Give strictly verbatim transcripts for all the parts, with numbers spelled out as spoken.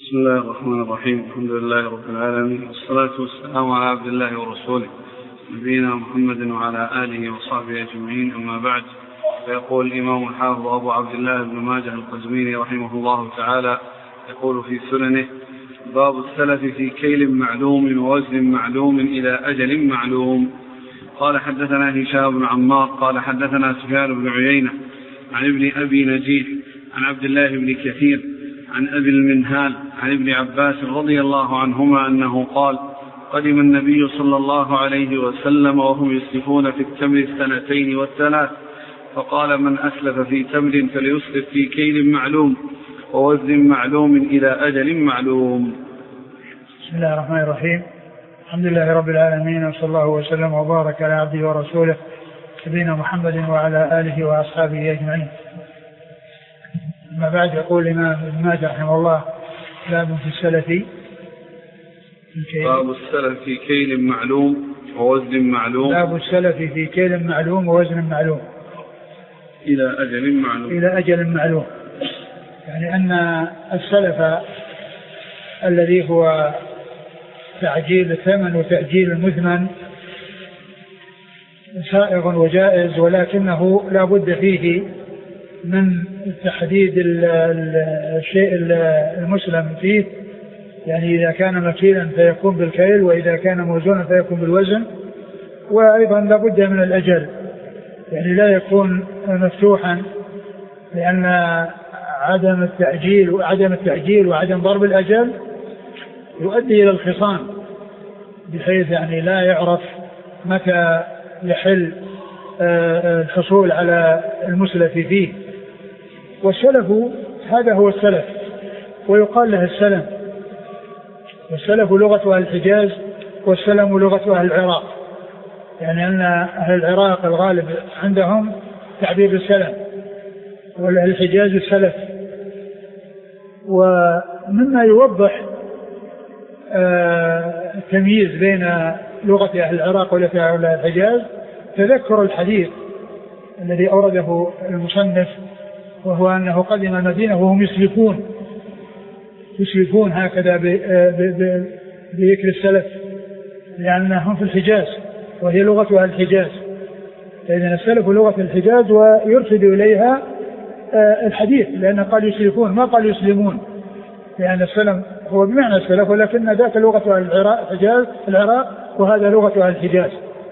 بسم الله الرحمن الرحيم. الحمد لله رب العالمين، والصلاة والسلام على عبد الله ورسوله نبينا محمد وعلى آله وصحبه أجمعين، أما بعد. فيقول الإمام الحافظ أبو عبد الله بن ماجه القزويني رحمه الله تعالى يقول في سننه: باب السلف في كيل معلوم ووزن معلوم إلى أجل معلوم. قال حدثنا هشام بن عمار قال حدثنا سفيان بن عيينة عن ابن أبي نجيح عن عبد الله بن كثير عن أبي المنهال عن ابن عباس رضي الله عنهما أنه قال: قدم النبي صلى الله عليه وسلم وهم يسلفون في التمر السنتين والثلاث، فقال: من أسلف في تمر فليسلف في كيل معلوم ووزن معلوم إلى أجل معلوم. بسم الله الرحمن الرحيم. الحمد لله رب العالمين، وصلى الله وسلم وبارك على عبده ورسوله نبينا محمد وعلى آله وأصحابه أجمعين. أما بعد، يقول الإمام ابن ماجه رحمه الله: باب في السلف باب السلف في كيل معلوم ووزن معلوم باب السلف في كيل معلوم ووزن معلوم إلى أجل معلوم إلى أجل معلوم يعني أن السلف الذي هو تعجيل الثمن وتأجيل المثمن سائغ وجائز، ولكنه لا بد فيه من تحديد الشيء المسلم فيه، يعني إذا كان مكيلا فيكون بالكيل، وإذا كان موزونا فيكون بالوزن. وأيضا لا بد من الأجل، يعني لا يكون مفتوحا، لأن عدم التأجيل وعدم التأجيل وعدم ضرب الأجل يؤدي إلى الخصام، بحيث يعني لا يعرف متى يحل الحصول على المسلف فيه. والسلف هذا هو السلف، ويقال له السلم، والسلف لغة أهل الحجاز والسلم لغة أهل العراق، يعني أن أهل العراق الغالب عندهم تعبير السلم، والأهل الحجاز السلف. ومما يوضح التمييز بين لغة أهل العراق ولغة أهل الحجاز تذكر الحديث الذي أورده المصنف، وهو أنه قدم المدينة وهم يسلفون يسلفون هكذا بذكر السلف، لأنهم في الحجاز وهي لغة أهل الحجاز. إذن السلف لغة الحجاز ويرشد إليها الحديث، لأنه قال يسلفون ما قال يسلمون، لأن السلم هو بمعنى السلف، ولكن ذاك لغة أهل الحجاز العراق، وهذا لغة أهل الحجاز.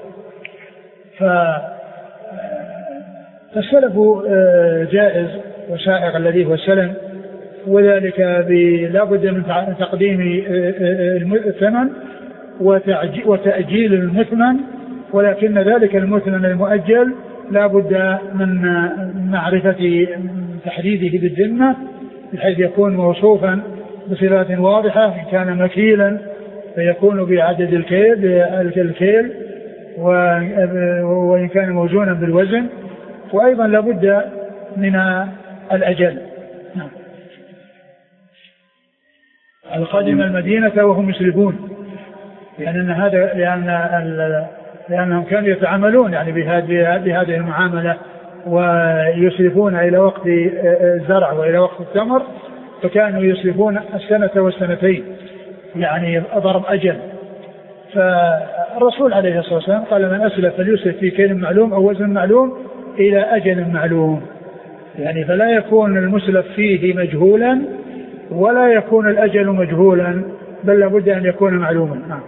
فالسلف جائز وسائغ الذي هو السلم، وذلك لا بد من تقديم الثمن وتأجيل المثمن، ولكن ذلك المثمن المؤجل لا بد من معرفة تحديده بالذمة، بحيث يكون موصوفا بصفات واضحة. إن كان مكيلا فيكون بعدد الكيل الكيل وإن كان موزونا بالوزن، وأيضا لابد من الأجل. نعم. القادم المدينة وهم يسلفون، لأن هذا لأن لأنهم كانوا يتعاملون يعني بهذه بهذه المعاملة، ويسلفون إلى وقت الزرع وإلى وقت التمر، فكانوا يسلفون السنة والسنتين، يعني ضرب أجل. فالرسول عليه الصلاة والسلام قال: من أسلف فليسلف في كيل معلوم أو وزن معلوم إلى أجل معلوم، يعني فلا يكون المسلف فيه مجهولا ولا يكون الأجل مجهولا، بل لابد أن يكون معلوما. نعم.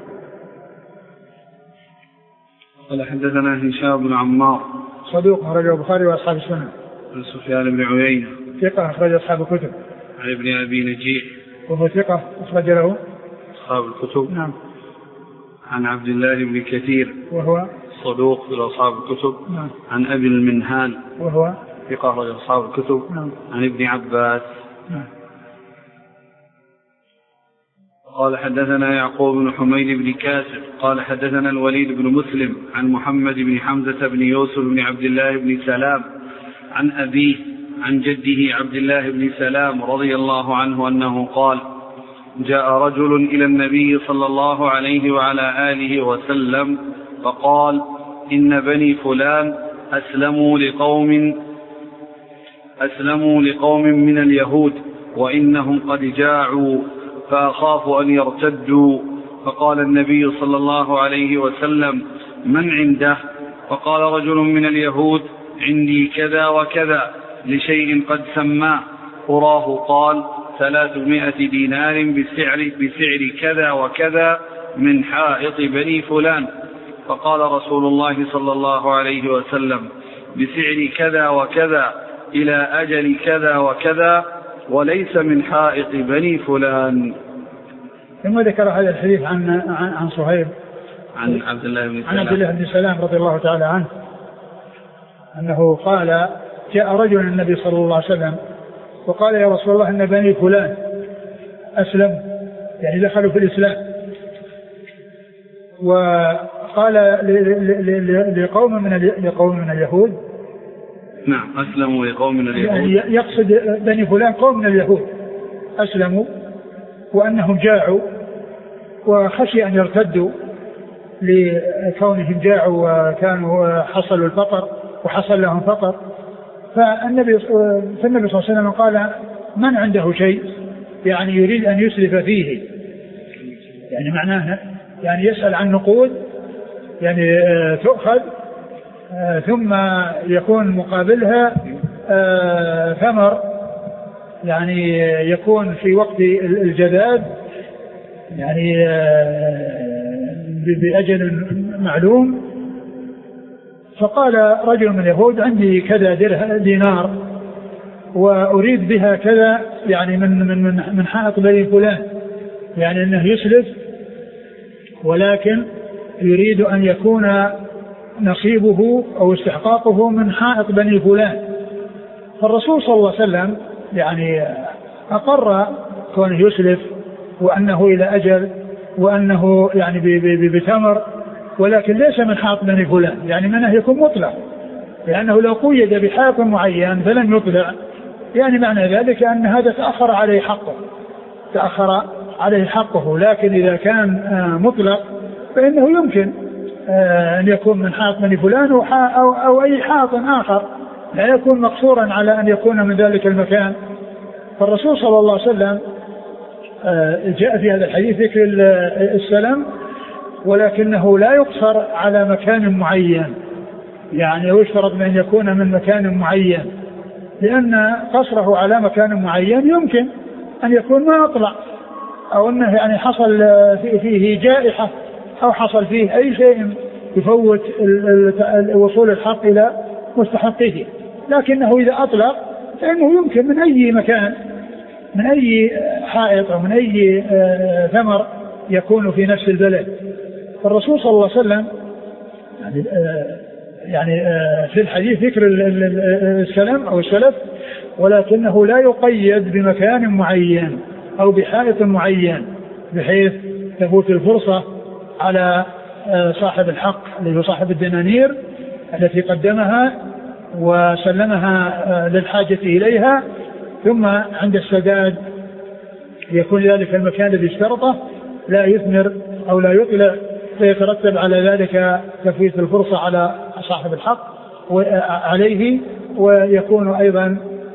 قال حدثنا هشام بن عمار صدوق أخرج البخاري وأصحاب السنن. عن سفيان بن عيينة ثقة أخرج أصحاب الكتب. عن ابن أبي نجيح وهو ثقة أخرج له أصحاب الكتب. نعم. عن عبد الله بن كثير وهو صدوق في أصحاب الكتب. نعم. عن أبي المنهال وهو ثقة أخرج أصحاب الكتب. نعم. عن ابن عباس. نعم. قال حدثنا يعقوب بن حميد بن كاسر قال حدثنا الوليد بن مسلم عن محمد بن حمزة بن يوسف بن عبد الله بن سلام عن أبيه عن جده عبد الله بن سلام رضي الله عنه أنه قال: جاء رجل إلى النبي صلى الله عليه وعلى آله وسلم فقال: إن بني فلان أسلموا لقوم أسلموا لقوم من اليهود وإنهم قد جاعوا فأخاف أن يرتدوا. فقال النبي صلى الله عليه وسلم: من عنده؟ فقال رجل من اليهود: عندي كذا وكذا لشيء قد سماه. أراه قال: ثلاثمائة دينار بسعر, بسعر كذا وكذا من حائط بني فلان. فقال رسول الله صلى الله عليه وسلم: بسعر كذا وكذا إلى أجل كذا وكذا، وليس من حائط بني فلان. ثم ذكر هذا الحديث عن عن, عن صهيب عن عبد الله بن عن عبد الله بن سلام رضي الله تعالى عنه أنه قال: جاء رجل النبي صلى الله عليه وسلم وقال: يا رسول الله إن بني فلان أسلم، يعني دخلوا في الإسلام. وقال لقوم من لقوم من اليهود، نعم أسلموا لقوم من اليهود، يعني يقصد بني فلان قوم من اليهود أسلموا وأنهم جاعوا وخشي أن يرتدوا لكونهم جاعوا وكانوا حصلوا الفقر وحصل لهم فقر. فالنبي فالنبي صلى الله عليه وسلم قال: من عنده شيء؟ يعني يريد أن يسلف فيه، يعني معناه يعني يسأل عن نقود يعني تؤخذ ثم يكون مقابلها ثمر، يعني يكون في وقت الجداد يعني بأجل معلوم. فقال رجل من اليهود: عندي كذا دينار وأريد بها كذا، يعني من من من, من حائط بني فلان، يعني أنه يسلف ولكن يريد أن يكون نصيبه أو استحقاقه من حائط بني فلان. فالرسول صلى الله عليه وسلم يعني أقر كونه يسلف وأنه إلى أجل وأنه يعني بتمر، ولكن ليس من حائط بني فلان، يعني منه يكون مطلق، لأنه لو قيد بحائط معين فلم يطلع يعني معنى ذلك أن هذا تأخر عليه حقه تأخر عليه حقه لكن إذا كان مطلق فإنه يمكن أن يكون من حائط بني فلان أو, أو, أو أي حائط آخر، لا يكون مقصورا على أن يكون من ذلك المكان. فالرسول صلى الله عليه وسلم جاء في هذا الحديث ذكر السلام، ولكنه لا يقصر على مكان معين، يعني يشترط أن يكون من مكان معين، لأن قصره على مكان معين يمكن أن يكون ما أطلع، أو أنه يعني حصل فيه جائحة أو حصل فيه أي شيء يفوت وصول الحق إلى مستحقه. لكنه إذا أطلق فإنه يمكن من أي مكان، من أي حائط أو من أي ثمر يكون في نفس البلد. فالرسول صلى الله عليه وسلم يعني, يعني في الحديث ذكر السلام أو السلف، ولكنه لا يقيد بمكان معين أو بحائط معين بحيث تفوت الفرصة على صاحب الحق اللي هو صاحب الدنانير التي قدمها وسلمها للحاجة إليها، ثم عند السداد يكون ذلك المكان الذي اشترطه لا يثمر أو لا يطلع، فيترتب على ذلك تفويت الفرصة على صاحب الحق عليه، ويكون أيضا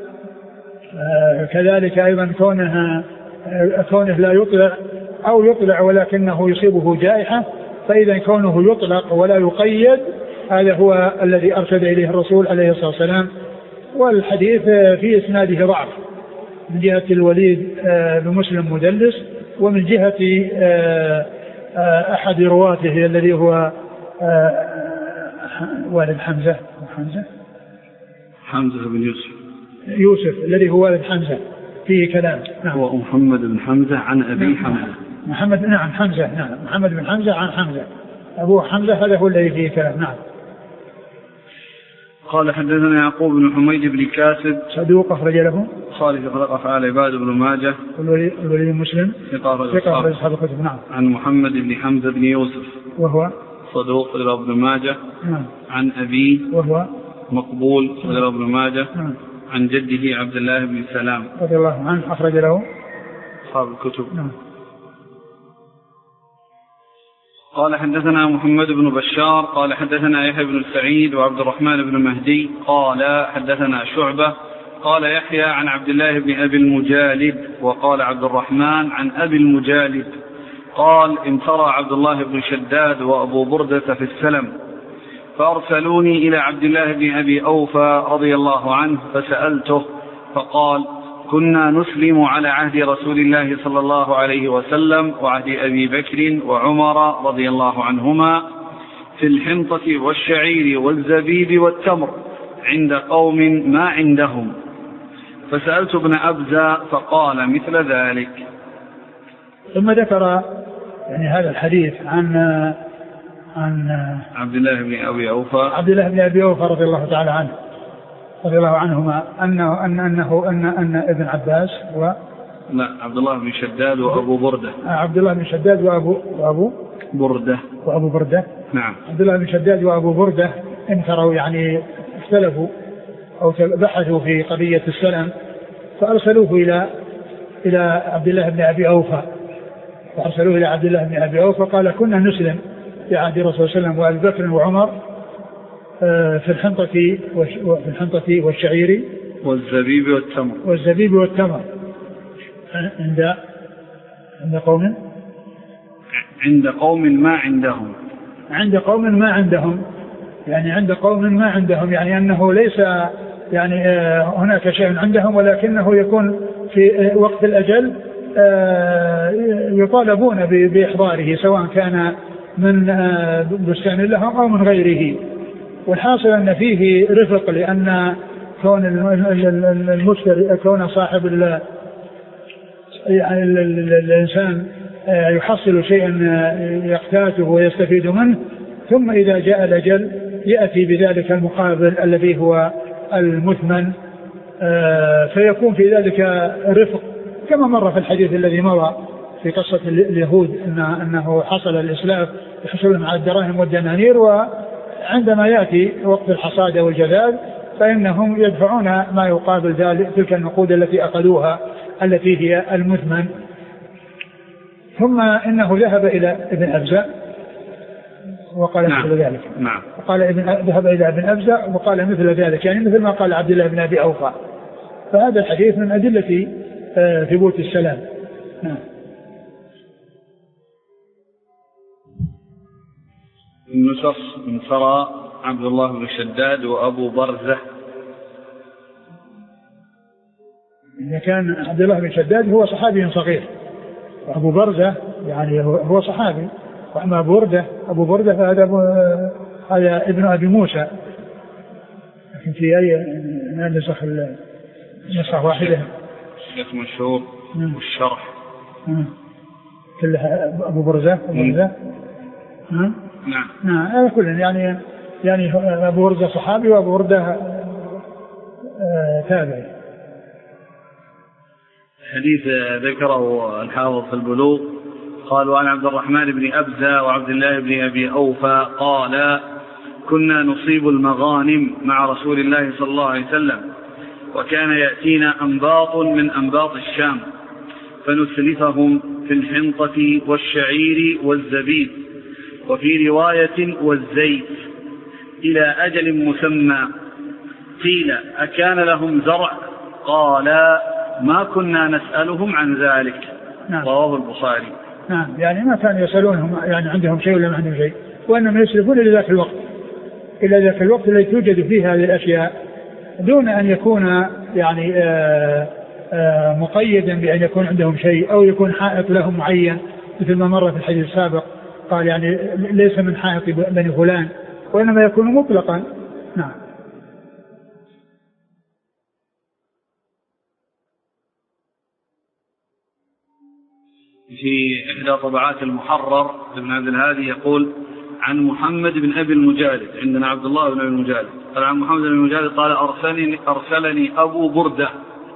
كذلك أيضا كونه كونه لا يطلع أو يطلع ولكنه يصيبه جائحة. فإذا كونه يطلق ولا يقيد هذا هو الذي أرشد إليه الرسول عليه الصلاة والسلام. والحديث في إسناده ضعف من جهة الوليد بن مسلم مدلس، ومن جهة أحد رواته الذي هو والد حمزة حمزة حمزة بن يوسف يوسف الذي هو والد حمزة فيه كلام. نعم. هو محمد بن حمزة عن أبي نعم. حمزة محمد نعم حمزة نعم محمد بن حمزة عن حمزة أبو حمزة، هذا هو الذي فيه كلام. نعم. قال حدثنا يعقوب بن حميد بن كاسب صدوق أخرج له خالد خلق أفعال عباد بن ماجه الولي مسلم ثقة أصحاب الكتب. نعم. عن محمد بن حمزة بن يوسف وهو صدوق إلى ابن ماجه. نعم. عن أبيه وهو مقبول إلى ابن ماجه. نعم. عن جده عبد الله بن سلام رضي الله عنه أخرج له أصحاب الكتب. نعم. قال حدثنا محمد بن بشار قال حدثنا يحيى بن سعيد وعبد الرحمن بن مهدي قال حدثنا شعبة قال يحيى عن عبد الله بن أبي المجالد، وقال عبد الرحمن عن أبي المجالد قال امترى عبد الله بن شداد وأبو بردة في السلم، فأرسلوني إلى عبد الله بن أبي أوفى رضي الله عنه فسألته فقال كنا نسلم على عهد رسول الله صلى الله عليه وسلم وعهد أبي بكر وعمر رضي الله عنهما في الحنطة والشعير والزبيب والتمر عند قوم ما عندهم، فسألت ابن أبزة فقال مثل ذلك. ثم ذكر يعني هذا الحديث عن عن عبد الله بن أبي أوفى عبد الله بن أبي أوفى رضي الله تعالى عنه رضي الله عنهما أنه أن أنه أن أن ابن عباس و لا عبد الله بن شداد وأبو بردة عبد الله بن شداد وأبو وأبو بردة وأبو بردة نعم عبد الله بن شداد وأبو بردة انكروا يعني اختلفوا أو بحثوا في قضية السلم، فأرسلوه إلى إلى عبد الله بن أبي أوفى فأرسلوه إلى عبد الله بن أبي أوفى قال كنا نسلم في عهد الرسول صلى الله عليه وسلم وأبي بكر وعمر في الحنطة في الحنطة والشعير والزبيب والتمر والزبيب والتمر عند عند قوم عند قوم ما عندهم عند قوم ما عندهم يعني عند قوم ما عندهم يعني أنه ليس يعني هناك شيء عندهم، ولكنه يكون في وقت الأجل يطالبون بإحضاره سواء كان من بستان لهم أو من غيره. والحاصل أن فيه رفق، لأن كون المشتري كون صاحب يعني الإنسان يحصل شيئا يقتاته ويستفيد منه، ثم إذا جاء الأجل يأتي بذلك المقابل الذي هو المثمن، فيكون في ذلك رفق كما مر في الحديث الذي مر في قصة اليهود إن أنه حصل الإسلاف يحصل مع الدراهم والدنانير، وعندما يأتي وقت الحصاد والجذاب فإنهم يدفعون ما يقابل ذلك تلك النقود التي أخذوها التي هي المثمن. ثم إنه ذهب إلى ابن أبزة وقال نعم. مثل ذلك نعم. وقال ابن ذهب إلى ابن أبزة وقال مثل ذلك، يعني مثل ما قال عبد الله بن أبي أوفى. فهذا الحديث من أدلة ثبوت السلام. نعم. النسخ انصرى عبد الله بن شداد وأبو برزة. إذا كان عبد الله بن شداد هو صحابي صغير، وأبو برزة يعني هو صحابي، وأما بردة أبو بردة فهذا هذا ابن أبي موسى، لكن في أي نسخ نسخ واحدة شيخ مشهور والشرح كلها أبو برزة أبو برزة نعم نعم هذا كله يعني يعني أبو برزة صحابي وأبو بردة تابعي. حديث ذكره الحافظ في البلوغ قال وعن عبد الرحمن بن أبزة وعبد الله بن أبي أوفى قال كنا نصيب المغانم مع رسول الله صلى الله عليه وسلم، وكان يأتينا أنباط من أنباط الشام فنسلفهم في الحنطة والشعير والزبيب، وفي رواية والزيت إلى أجل مسمى. قيل أكان لهم زرع؟ قال ما كنا نسألهم عن ذلك. نعم. رواه البخاري. نعم يعني ما كانوا يسألونهم يعني عندهم شيء ولا ما عندهم شيء، وإنما يسلفون إلى ذاك الوقت إلى ذاك الوقت الذي توجد فيه هذه الأشياء، دون أن يكون يعني آآ آآ مقيدا بأن يكون عندهم شيء أو يكون حائط لهم معين، مثل ما مر في الحديث السابق قال يعني ليس من حائط بني فلان، وإنما يكون مطلقا. نعم. في إحدى طبعات المحرر ابن عبد الهادي يقول عن محمد بن أبي المجالد، عندنا عبد الله بن أبي المجالد، قال عن محمد بن المجالد قال أرسلني, أرسلني أبو بردة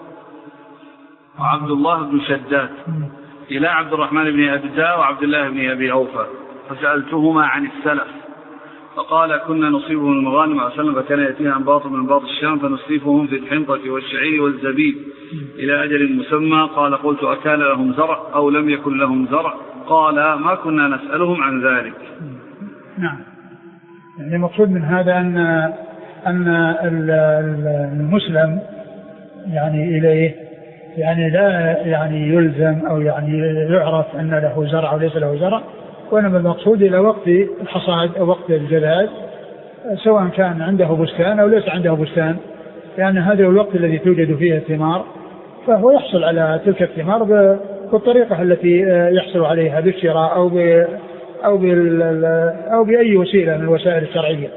وعبد الله بن شداد إلى عبد الرحمن بن أبزة وعبد الله بن أبي أوفى فسألتهما عن السلف، فقال كنا نصيبهم المغانم عليه وسلم، فكان يأتينا أنباط من أنباط الشام فنصيبهم في الحنطة والشعير والزبيب إلى أجل مسمى. قال قلت أكان لهم زرع أو لم يكن لهم زرع؟ قال ما كنا نسألهم عن ذلك. نعم. يعني المقصود من هذا أن أن المسلم يعني إليه يعني لا يعني يلزم أو يعني يعرف أن له زرع أو ليس له زرع، وإنما المقصود إلى وقت الحصاد أو وقت الجذاذ سواء كان عنده بستان أو ليس عنده بستان، لأن هذا هو الوقت الذي توجد فيه الثمار، فهو يحصل على تلك الثمار بالطريقة التي يحصل عليها بالشراء أو ب أو بال أو بأي وسيلة من الوسائل الشرعية.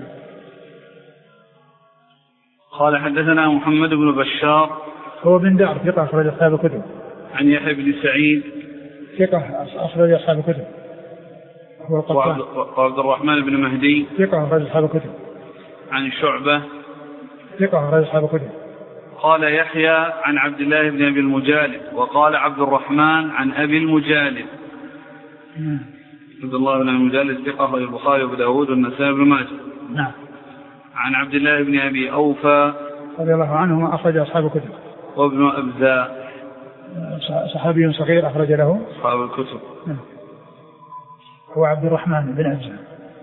قال حدثنا محمد بن بشار هو بن دار ثقة أخرج أصحاب الكتب. عن يحيى بن سعيد ثقة أخرج أصحاب الكتب. هو القطان. وعبد الرحمن بن مهدي ثقة أخرج أصحاب الكتب. عن شعبة ثقة أخرج أصحاب الكتب. قال يحيى عن عبد الله بن أبي المجالد وقال عبد الرحمن عن أبي المجالد. نعم. عبد الله بن أبي المجالد ثقة أخرج البخاري وأبو داود والنسائي بن ماجه. نعم. عن عبد الله بن أبي أوفى رضي الله عنهما أخرج أصحاب الكتب. وابن أبزاء صحابي صغير أخرج له أصحاب الكتب. نعم. هو عبد الرحمن بن أبزاء.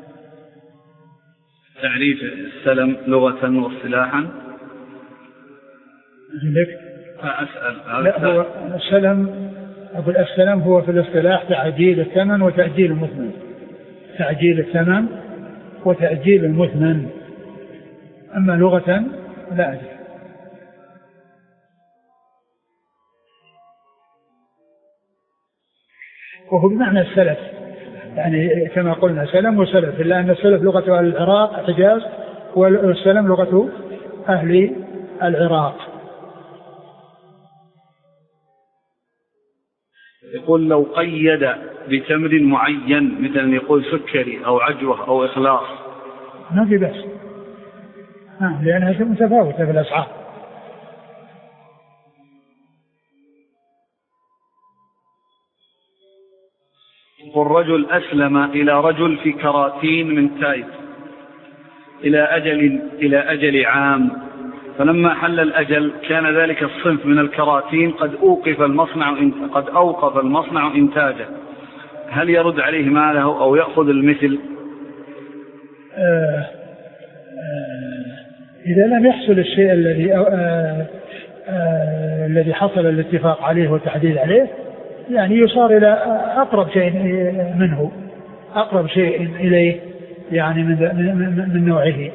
تعريف السلم لغة واصطلاحا. عندك؟ أسأل. لا هو السلم أقول السلم هو في الاصطلاح تعجيل الثمن وتأجيل المثمن. تعجيل الثمن وتأجيل المثمن. أما لغة لا أدري. وهو بمعنى السلف يعني كما قلنا سلم وسلف، إلا أن السلف لغة أهل العراق الحجاز والسلم لغة أهل العراق. يقول لو قيد بتمر معين مثل أن يقول سكري أو عجوة أو إخلاص ما في بس لأنها متفاوتة في الأسعار. يقول رجل أسلم إلى رجل في كراتين من تايب إلى أجل إلى أجل عام، فلما حل الأجل كان ذلك الصنف من الكراتين قد أوقف المصنع قد أوقف المصنع إنتاجه، هل يرد عليه ماله أو يأخذ المثل؟ آه آه إذا لم يحصل الشيء الذي آه آه الذي حصل الاتفاق عليه والتحديد عليه يعني يصار إلى أقرب شيء منه أقرب شيء إليه يعني من, من, من نوعه.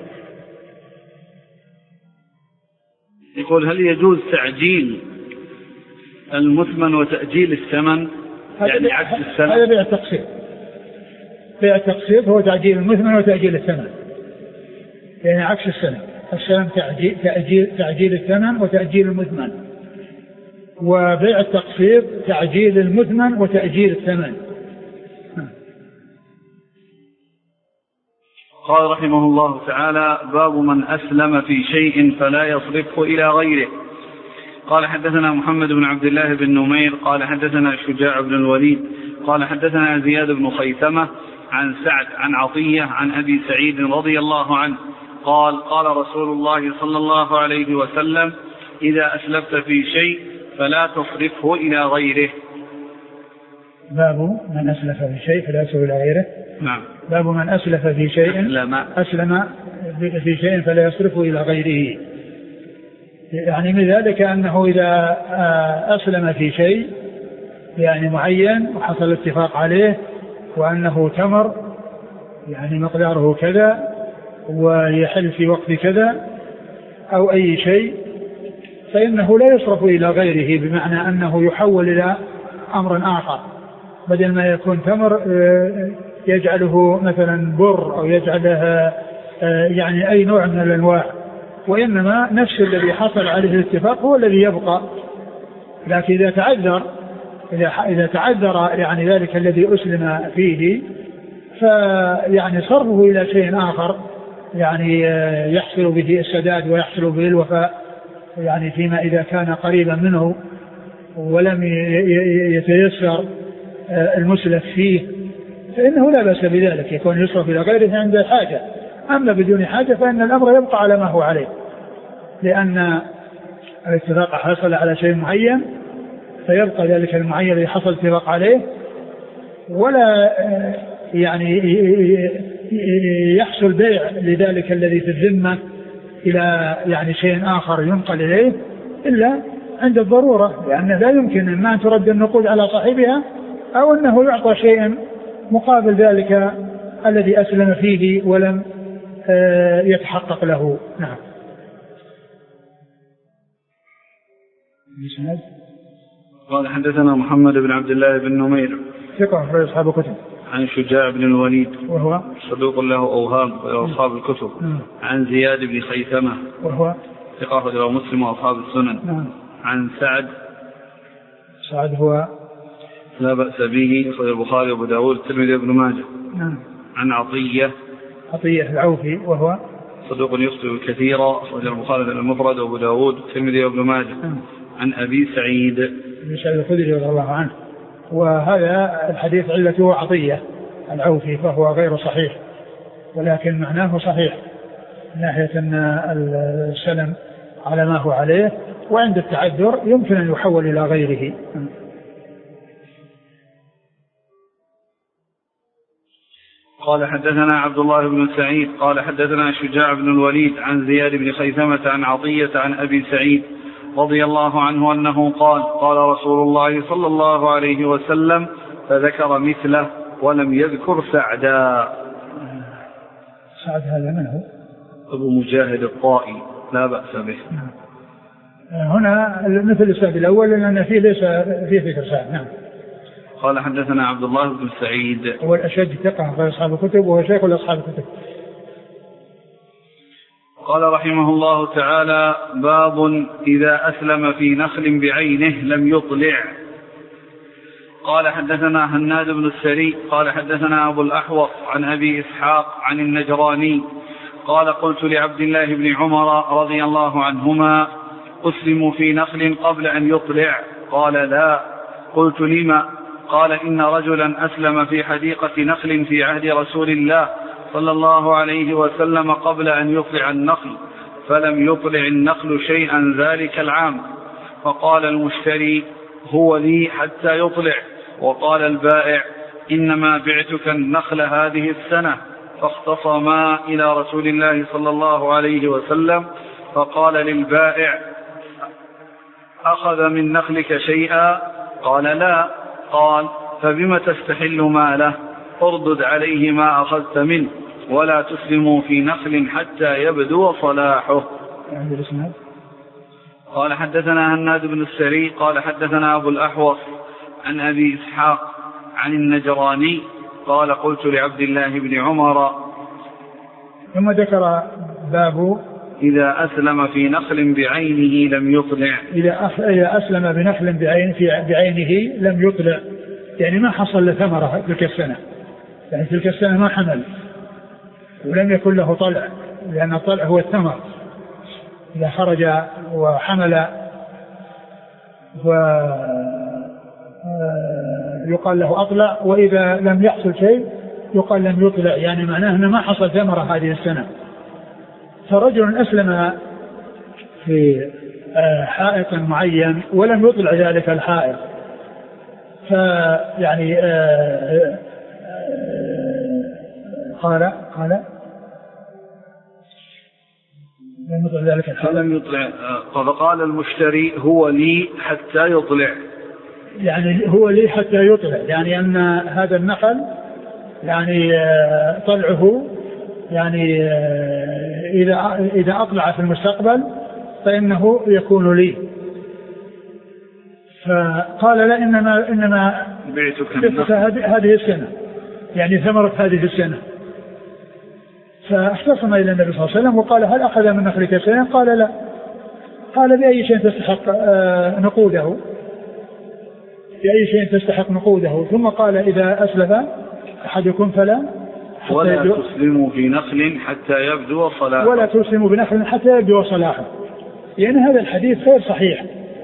يقول هل يجوز تعجيل المثمن وتأجيل الثمن يعني عكس الثمن؟ هذا بيع التقسيط. بيع التقسيط هو تعجيل المثمن وتأجيل الثمن يعني عكس السلم. السلم تعجيل, تأجيل, تعجيل الثمن وتأجيل المثمن، وبيع التقسيط تعجيل المثمن وتأجيل الثمن. قال رحمه الله تعالى باب من أسلم في شيء فلا يصرفه إلى غيره. قال حدثنا محمد بن عبد الله بن نمير قال حدثنا شجاع بن الوليد قال حدثنا زياد بن خيثمة عن سعد عن عطية عن أبي سعيد رضي الله عنه قال قال رسول الله صلى الله عليه وسلم إذا أسلفت في شيء فلا تصرفه إلى غيره. باب من أسلف في شيء فلا يصرفه إلى غيره. نعم. باب من أسلف في شيء أسلم, أسلم في شيء فلا يصرفه إلى غيره، يعني من ذلك أنه إذا أسلم في شيء يعني معين وحصل اتفاق عليه وأنه تمر يعني مقداره كذا ويحل في وقت كذا أو أي شيء فإنه لا يصرف إلى غيره، بمعنى أنه يحول إلى أمر آخر، بدل ما يكون تمر يجعله مثلا بر أو يجعلها يعني أي نوع من الأنواع، وإنما نفس الذي حصل عليه الاتفاق هو الذي يبقى. لكن إذا تعذر إذا تعذر يعني ذلك الذي أسلم فيه فيعني صرفه إلى شيء آخر يعني يحصل به السداد ويحصل به الوفاء، يعني فيما إذا كان قريبا منه ولم يتيسر المسلف فيه فإنه لا بأس بذلك، يكون يصرف إلى غيره عند حاجة. أما بدون حاجة فإن الأمر يبقى على ما هو عليه، لأن الاتفاق حصل على شيء معين فيبقى ذلك المعين الذي حصل اتفاق عليه، ولا يعني يحصل بيع لذلك الذي في الذمة إلى يعني شيء آخر ينقل إليه إلا عند الضرورة، لأن لا يمكن إما أن ترد النقود على صاحبها أو أنه يعطى شيئا مقابل ذلك الذي أسلم فيه ولم يتحقق له. نعم. قال حدثنا محمد بن عبد الله بن نمير ثقة أخرج أصحاب الكتب. عن شجاع بن الوليد وهو صدوق له أوهام وأصحاب الكتب. نعم. عن زياد بن خيثمة وهو ثقة أخرج له مسلم وأصحاب السنن. نعم. عن سعد سعد هو لا بأس به أخرج البخاري وأبو داود الترمذي وابن ماجه. نعم. عن عطية عطية العوفي وهو صدوق يخطئ كثيرا أخرج البخاري المفرد وأبو داود الترمذي وابن ماجه. نعم. عن أبي سعيد أبي سعيد الخدري رضي الله عنه، وهذا الحديث علته عطية العوفي فهو غير صحيح، ولكن معناه صحيح من ناحية أن السلم على ما هو عليه، وعند التعذر يمكن أن يحول إلى غيره. قال حدثنا عبد الله بن سعيد قال حدثنا شجاع بن الوليد عن زياد بن خيثمة عن عطية عن أبي سعيد رضي الله عنه أنه قال قال رسول الله صلى الله عليه وسلم فذكر مثله ولم يذكر سعدا. سعد هذا من هو؟ أبو مجاهد الطائي لا بأس به. هنا مثل السعد الأول لأن فيه ليس فيه ذكر سعد. نعم. قال حدثنا عبد الله بن سعيد هو الأشد ثقة في أصحاب الكتب وهو شيخ لأصحاب الكتب. قال رحمه الله تعالى باب إذا أسلم في نخل بعينه لم يطلع. قال حدثنا هناد بن السري قال حدثنا أبو الأحوص عن أبي إسحاق عن النجراني قال قلت لعبد الله بن عمر رضي الله عنهما أسلم في نخل قبل أن يطلع؟ قال لا. قلت لما؟ قال إن رجلا أسلم في حديقة نخل في عهد رسول الله صلى الله عليه وسلم قبل أن يطلع النخل فلم يطلع النخل شيئا ذلك العام، فقال المشتري هو لي حتى يطلع، وقال البائع إنما بعتك النخل هذه السنة، فاختصما إلى رسول الله صلى الله عليه وسلم فقال للبائع أخذ من نخلك شيئا؟ قال لا. قال فبم تستحل ماله؟ اردد عليه ما أخذت منه ولا تسلموا في نخل حتى يبدو صلاحه. قال حدثنا هناد بن السري قال حدثنا أبو الأحوص عن أبي إسحاق عن النجراني قال قلت لعبد الله بن عمر. ثم ذكر باب إذا أسلم في نخل بعينه لم يطلع. إذا أسلم بنخل بعينه لم يطلع، يعني ما حصل ثمرة تلك السنة، يعني تلك السنة ما حمل ولم يكن له طلع، لأن الطلع هو الثمر. إذا خرج وحمل ويقال له أطلع، وإذا لم يحصل شيء يقال لم يطلع، يعني معناه أنه ما حصل ثمرة هذه السنة. فرجل أسلم في حائط معين ولم يطلع ذلك الحائط، فيعني قال قال لم يطلع ذلك الحائط لم يطلع، فقال المشتري هو لي حتى يطلع، يعني هو لي حتى يطلع، يعني أن هذا النخل يعني طلعه يعني إذا إذا أطلع في المستقبل فإنه يكون لي. فقال لا إنما إنما بعتك هذه السنة، يعني ثمرة هذه السنة. فاختصم إلى النبي صلى الله عليه وسلم وقال هل أخذ من نخلك شيئا؟ قال لا. قال بأي شيء تستحق نقوده؟ بأي شيء تستحق نقوده؟ ثم قال إذا أسلف أحدكم فلا ولا تسلموا في نخل حتى يبدو صلاحه ولا تسلموا بنخل حتى يبدو صلاحه. يعني هذا الحديث غير صحيح،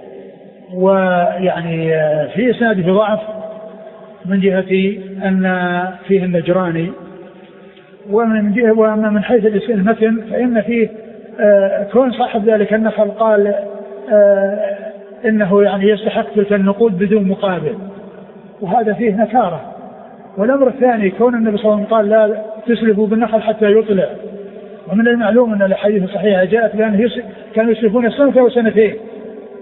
ويعني في إسناده ضعف من جهة أن فيه النجراني، ومن جهة وأما من حيث المتن فإن فيه آه كون صاحب ذلك النخل قال آه إنه يعني يستحق تلك النقود بدون مقابل، وهذا فيه نكارة. والأمر الثاني كون النبي صلى الله عليه وسلم قال لا تسلفوا بالنخل حتى يطلع، ومن المعلوم أن الحديث الصحيحة جاءت بأنه كانوا يسلفون سنة وسنتين،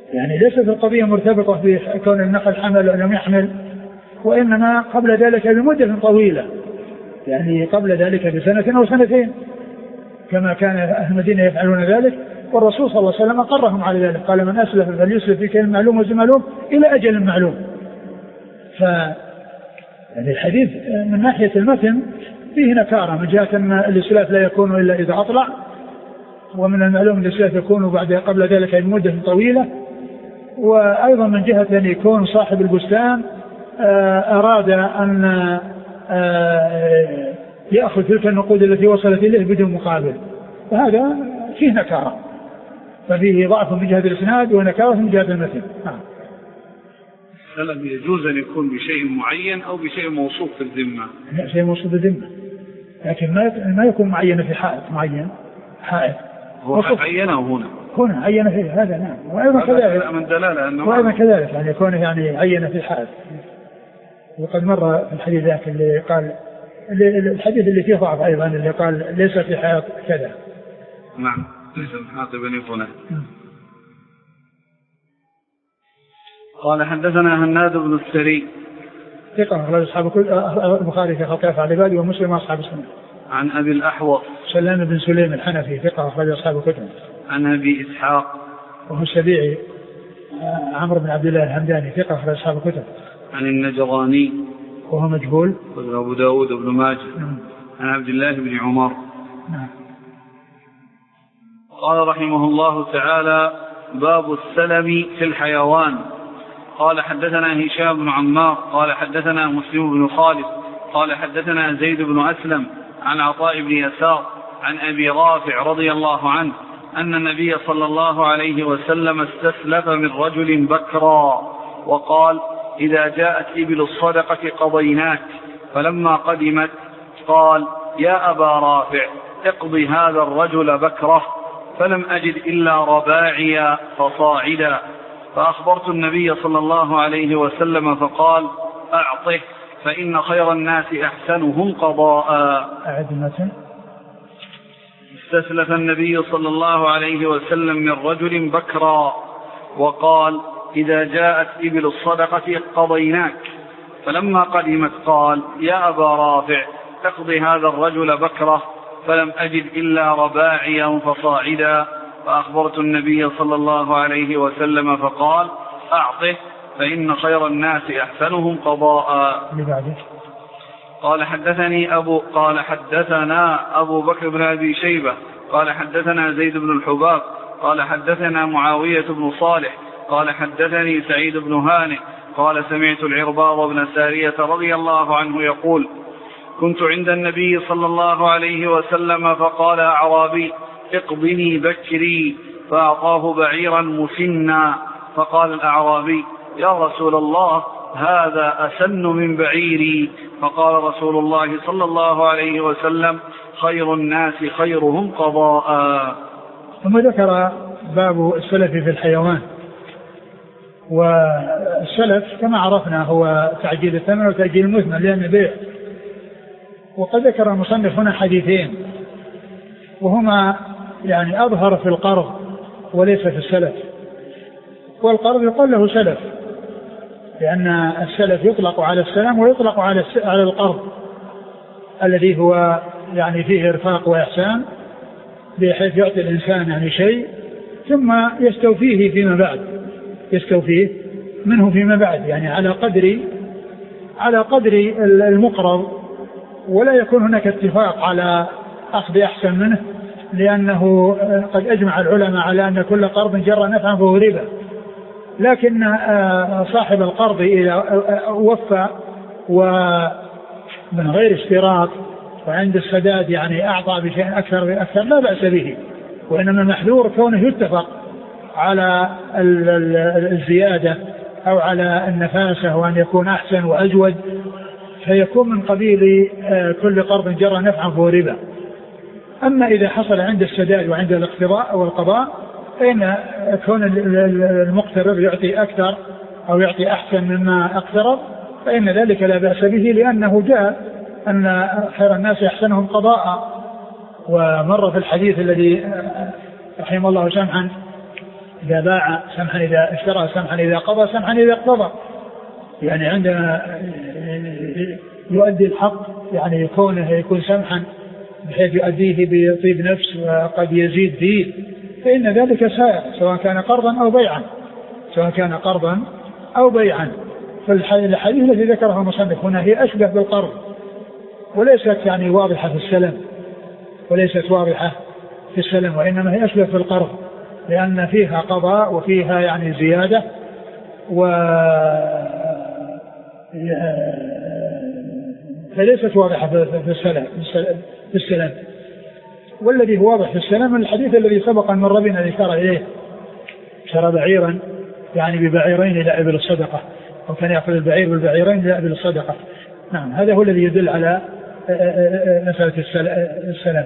يعني ليست القضية مرتبطة بكون النقل حمل أو لم يحمل، وإنما قبل ذلك بمدة طويلة، يعني قبل ذلك بسنة أو سنتين كما كان أهل المدينة يفعلون ذلك، والرسول صلى الله عليه وسلم أقرهم على ذلك، قال من أسلف فليسلف في كيل معلوم وزن معلوم إلى أجل معلوم. ف يعني الحديث من ناحية المتن فيه نكارة، من جهة أن الإسلاف لا يكون إلا إذا أطلع، ومن المعلوم الإسلاف يكون بعد قبل ذلك بمدة طويلة، وأيضا من جهة أن يكون صاحب البستان أراد أن يأخذ تلك النقود التي وصلت إليه بدون مقابل، فهذا فيه نكارة، ففيه ضعف من جهة الإسناد ونكارة من جهة المتن. السلم يجوز أن يكون بشيء معين أو بشيء موصوف في الذمة؟ لا، شيء موصوف في الذمة، لكن ما يكون معين في حائط معين. حائط هو عينه هنا هنا عين فيه هذا، نعم. وأيضا كذلك من دلالة أنه وأيضا كذلك يعني يكون يعني عين في حائط. وقد مر في الحديث ذاك اللي قال الحديث اللي فيه ضعف أيضا، اللي قال ليس في حائط كذا. نعم، ليس في حائط بني فلان. قال حدثنا هناد بن السري ثقة أخرج أصحاب البخاري في خلق أفعال العباد ومسلم وأصحاب السنة. عن أبي الأحوص سلام بن سليم الحنفي ثقة أخرج أصحاب الكتب. عن أبي إسحاق وهو السبيعي عمرو بن عبد الله الهمداني ثقة أخرج أصحاب الكتب. عن النجراني وهو مجهول أبو داود بن ماجه. نعم. عن عبد الله بن عمر. نعم. قال رحمه الله تعالى: باب السلم في الحيوان. قال حدثنا هشام بن عمار قال حدثنا مسلم بن خالد قال حدثنا زيد بن أسلم عن عطاء بن يسار عن أبي رافع رضي الله عنه أن النبي صلى الله عليه وسلم استسلف من رجل بكرا وقال: إذا جاءت إبل الصدقة قضيناك. فلما قدمت قال: يا أبا رافع اقضي هذا الرجل بكره. فلم أجد إلا رباعيا فصاعدا، فأخبرت النبي صلى الله عليه وسلم فقال: أعطه فإن خير الناس أحسنهم قضاء. أعدمة. استسلف النبي صلى الله عليه وسلم من رجل بكرا وقال: إذا جاءت إبل الصدقة قضيناك. فلما قدمت قال: يا أبا رافع اقضي هذا الرجل بكره. فلم أجد إلا رباعيا فصاعدا، فأخبرت النبي صلى الله عليه وسلم فقال: أعطه فإن خير الناس أحسنهم قضاء. قال حدثني أبو قال حدثنا أبو بكر بن أبي شيبة قال حدثنا زيد بن الحباب قال حدثنا معاوية بن صالح قال حدثني سعيد بن هانئ قال سمعت العرباض بن سارية رضي الله عنه يقول: كنت عند النبي صلى الله عليه وسلم فقال أعرابي: اقضني بكري، فأعطاه بعيرا مسنا. فقال الأعرابي: يا رسول الله هذا أسن من بعيري. فقال رسول الله صلى الله عليه وسلم: خير الناس خيرهم قضاء. ثم ذكر باب السلف في الحيوان. والسلف كما عرفنا هو تعجيل الثمن وتأجيل المثمن لأن بيع. وقد ذكر المصنف هنا حديثين وهما يعني أظهر في القرض وليس في السلف. والقرض يقال له سلف لأن السلف يطلق على السلام ويطلق على على القرض الذي هو يعني فيه إرفاق وإحسان بحيث يعطي الإنسان يعني شيء ثم يستوفيه فيما بعد يستوفيه منه فيما بعد يعني على قدر على قدر المقرض، ولا يكون هناك اتفاق على أخذ أحسن منه، لأنه قد أجمع العلماء على أن كل قرض جر نفعا فهو ربا. لكن صاحب القرض إذا وفى ومن غير اشتراط وعند السداد يعني أعطى بشيء أكثر بأكثر لا بأس به، وإنما المحذور كونه يتفق على الزيادة أو على النفاسة وأن يكون أحسن وأجود، فيكون من قبيل كل قرض جر نفعا فهو ربا. أما إذا حصل عند السداد وعند الاقتضاء أو القضاء فإن كون المقترض يعطي أكثر أو يعطي أحسن مما اقترض فإن ذلك لا بأس به، لأنه جاء أن خير الناس أحسنهم قضاء. ومر في الحديث الذي رحمه الله سمحا إذا باع سمحا إذا اشترى سمحا إذا قضى سمحا إذا اقتضى. يعني عندما يؤدي الحق يعني كونه يكون سمحا بحيث يؤديه بطيب نفس وقد يزيد فيه فإن ذلك سائر سواء كان قرضا أو بيعا سواء كان قرضا أو بيعا. فالحديث الذي ذكره المصنف هنا هي أشبه بالقرض وليست يعني واضحة في السلم وليست واضحة في السلم وإنما هي أشبه بالقرض لأن فيها قضاء وفيها يعني زيادة و فليست واضحة في السلم في السلم. والذي هو واضح في السلم الحديث الذي سبق أن مر بنا الإشارة إليه شرى بعيرا يعني ببعيرين إلى إبل الصدقة وكان يأخذ البعير بالبعيرين إلى إبل الصدقة. نعم هذا هو الذي يدل على مسألة السلم.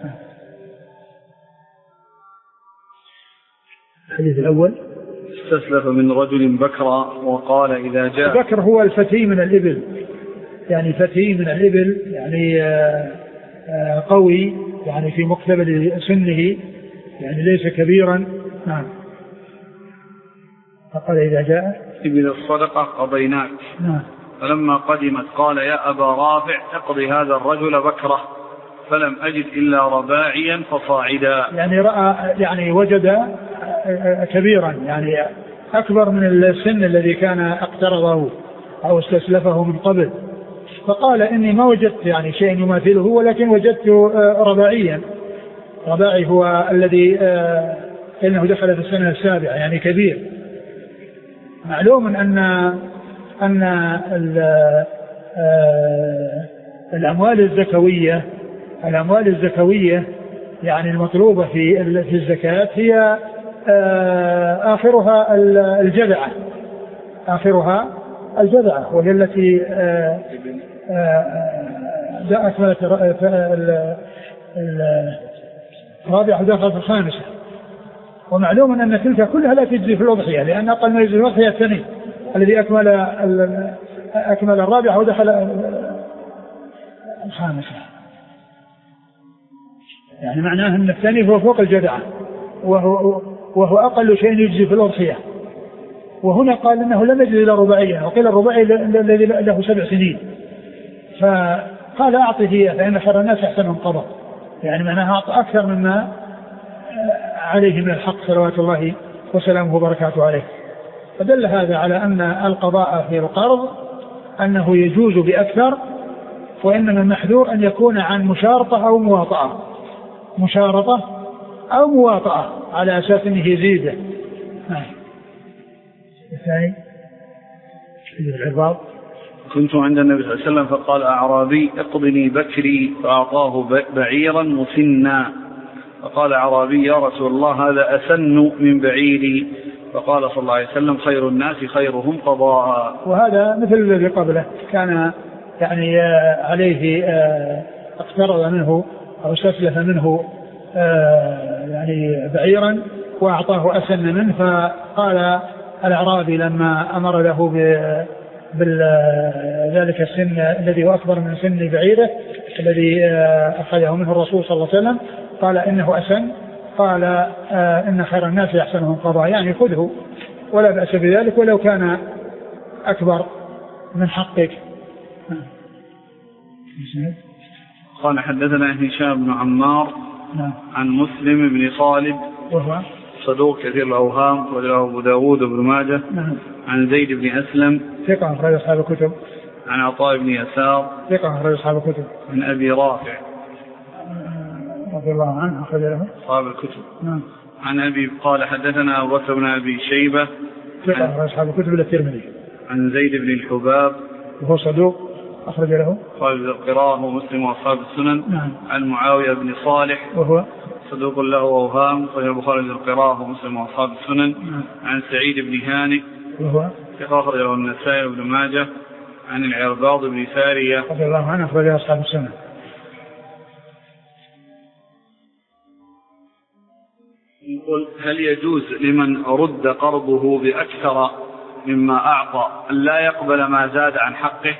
الحديث الأول استسلف من رجل بكرا وقال إذا جاء البكر هو الفتي من الإبل يعني فتي من الإبل يعني قوي يعني في مقتبل سنه يعني ليس كبيرا. نعم فقال إذا جاء إبل الصدقة قضيناك. نعم فلما قدمت قال يا أبا رافع اقضي هذا الرجل بكره فلم أجد إلا رباعيا فصاعدا. يعني رأى يعني وجد كبيرا يعني أكبر من السن الذي كان اقترضه أو استسلفه من قبل فقال إني ما وجدت يعني شيء يماثله ولكن وجدت رباعيا. رباعي هو الذي إنه دخل في السنة السابعة يعني كبير. معلوم أن أن الأموال الزكوية الأموال الزكوية يعني المطلوبة في في الزكاة هي آخرها الجذعة آخرها الجذعة وهي التي أكملت الرابعة ودخلت الخامسة. ومعلوم أن تلك كلها لا تجزي في الأضحية لأن أقل ما يجزي الأضحية الثاني الذي أكمل أكمل الرابعة ودخل الخامسة. يعني معناه أن الثاني هو فوق الجذعة وهو, وهو أقل شيء يجزي في الأضحية. وهنا قال إنه لم يجزي إلا رباعيا وقيل الرباعي الذي له سبع سنين فقال أعطيه فإن خير الناس أحسنهم قضاء يعني معناها أعطى أكثر مما عليه من الحق صلوات الله وسلامه وبركاته عليه. فدل هذا على أن القضاء في القرض أنه يجوز بأكثر وإنما المحذور أن يكون عن مشارطة أو مواطأة مشارطة أو مواطأة على أساس أنه يزيده. الثاني العرباض كنت عند النبي صلى الله عليه وسلم فقال أعرابي اقضني بكري فأعطاه بعيرا مسنا فقال أعرابي يا رسول الله هذا أسن من بعيري فقال صلى الله عليه وسلم خير الناس خيرهم قضاء. وهذا مثل الذي قبله كان يعني عليه اقترض منه أو استسلف منه يعني بعيرا وأعطاه أسن منه فقال الأعرابي لما أمر له بذلك السن الذي هو أكبر من سن بعيره الذي أخذه منه الرسول صلى الله عليه وسلم قال إنه أسن قال إن خير الناس يحسنهم قضاء يعني خذه ولا بأس بذلك ولو كان أكبر من حقك. قال حدثنا هشام بن عمار عن مسلم بن صالب وهو صدوق كثير الأوهام وله أبو داود بن ماجه عن زيد بن أسلم ثقة أخرج أصحاب الكتب عن عطاء بن يسار ثقة أخرج أصحاب الكتب عن أبي رافع رضي الله عنه أخرج له أصحاب الكتب نعم. عن أبي قال حدثنا أبو بكر بن أبي شيبة ثقة أخرج أصحاب الكتب للترمذي عن زيد بن الحباب وهو صدوق أخرج له قال القراءة ومسلم وأصحاب السنن نعم. عن معاوية بن صالح وهو صدوق له أوهام قال البخاري القراءة ومسلم وأصحاب السنن نعم. عن سعيد بن هانئ وهو ثقة أخرج له النسائي وابن ماجه عن العرباض بن سارية رضي الله عنه أخرج له أصحاب السنن. يقول هل يجوز لمن رد قرضه بأكثر مما أعطى أن لا يقبل ما زاد عن حقه؟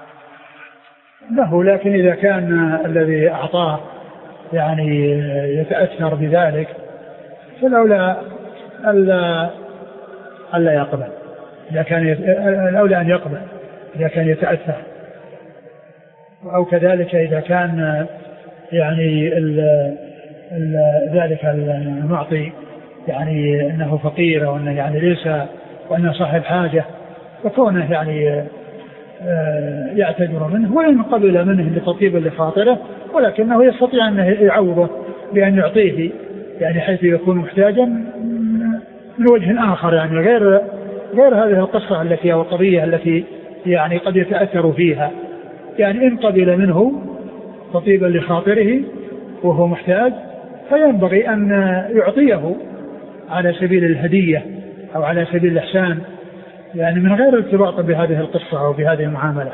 له لكن إذا كان الذي أعطاه يعني يتأثر بذلك فلولا ألا ألا يقبل، إذا كان يت... الأولى أن يقبل إذا كان يتأثر، أو كذلك إذا كان يعني ال... ال... ذلك المعطي يعني أنه فقير وأنه يعني ليس وأنه صاحب حاجة، فكونه يعني يعتذر منه، وإن قبل منه لتطيب لخاطره، ولكنه يستطيع أن يعوضه بأن يعطيه يعني حيث يكون محتاجا من وجه آخر، يعني غير غير هذه القصة التي أو القضية التي يعني قد يتأثر فيها. يعني إن قبل منه تطيبا لخاطره وهو محتاج فينبغي أن يعطيه على سبيل الهدية أو على سبيل الإحسان، يعني من غير ارتباط بهذه القصة أو بهذه المعاملة.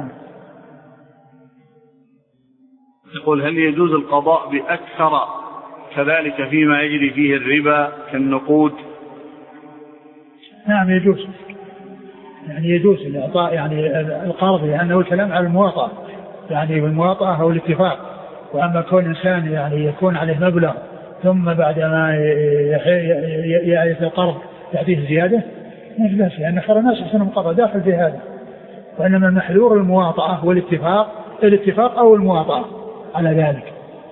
يقول هل يجوز القضاء بأكثر كذلك فيما يجري فيه الربا كالنقود؟ نعم يجوز، يعني يجوز الإعطاء يعني القرض، لأنه الكلام على المواطأة، يعني بالمواطأة أو الاتفاق. وأما كون إنسان يعني يكون عليه مبلغ ثم بعد ما يعيث القرض يعطيه زيادة لا بأس، لأن خير الناس أحسنهم قضاء داخل في هذا. وإنما المحذور المواطأة والاتفاق، الاتفاق أو المواطأة على ذلك.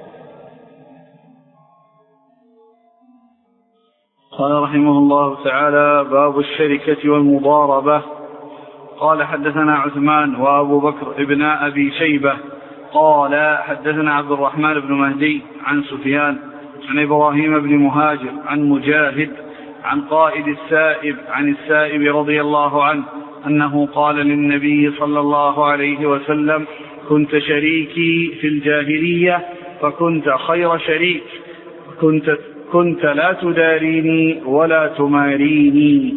قال رحمه الله تعالى: باب الشركة والمضاربة. قال حدثنا عثمان وأبو بكر ابن أبي شيبة قال حدثنا عبد الرحمن بن مهدي عن سفيان عن إبراهيم بن مهاجر عن مجاهد عن قائد السائب عن السائب رضي الله عنه أنه قال للنبي صلى الله عليه وسلم: كنت شريكي في الجاهلية فكنت خير شريك، كنت, كنت لا تداريني ولا تماريني.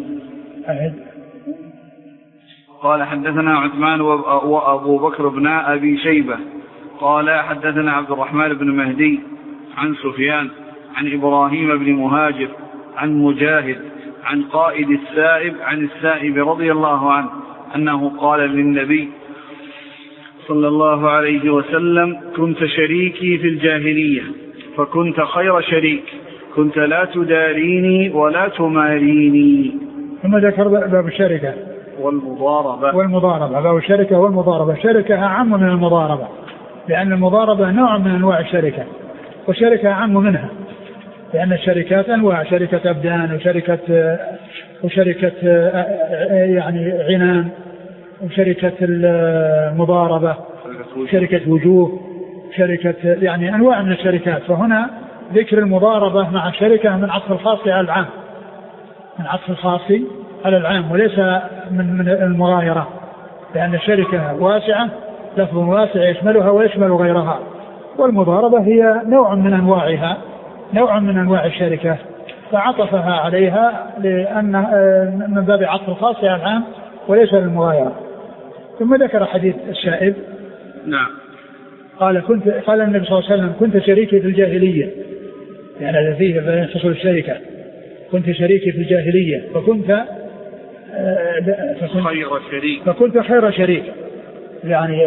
قال حدثنا عثمان وأبو بكر بن أبي شيبة قال حدثنا عبد الرحمن بن مهدي عن سفيان عن إبراهيم بن مهاجر عن مجاهد عن قائد السائب عن السائب رضي الله عنه أنه قال للنبي صلى الله عليه وسلم: كنت شريكي في الجاهلية فكنت خير شريك، كنت لا تداريني ولا تماريني. ثم ذكر باب الشركة والمضاربة. والمضاربة باب الشركة والمضاربة. شركة أعم من المضاربة، لأن المضاربة نوع من أنواع الشركة، والشركة أعم منها، لأن الشركات أنواع: شركة أبدان وشركة وشركة يعني عنان وشركة المضاربة، شركة وجوه، شركة يعني أنواع من الشركات. فهنا ذكر المضاربة مع الشركة من عطف الخاص على العام، من عطف الخاص على العام وليس من من المغايرة، لأن الشركة واسعة، لفظ واسع يشملها ويشمل غيرها، والمضاربة هي نوع من أنواعها، نوع من أنواع الشركة، فعطفها عليها لأن من باب عطف الخاص على العام وليس للمغايرة. ثم ذكر حديث السائب. نعم. قال كنت قال النبي صلى الله عليه وسلم: كنت شريكي في الجاهلية، يعني هذا فيه ينفصل الشركة. كنت شريكي في الجاهلية فكنت فكنت خير شريك، فكنت خير شريك، يعني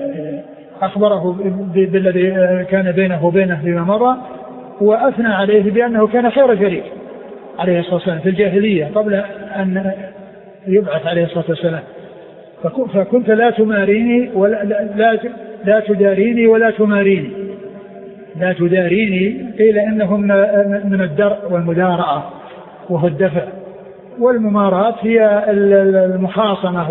أخبره بالذي كان بينه وبينه فيما مضى، وأثنى عليه بأنه كان خير شريك عليه الصلاة والسلام في الجاهلية قبل أن يبعث عليه الصلاة والسلام. فكنت لا تماريني ولا لا, لا تداريني ولا تماريني. لا تداريني قيل إنه من الدرء والمدارعة وهو الدفع، والممارات هي المخاصمة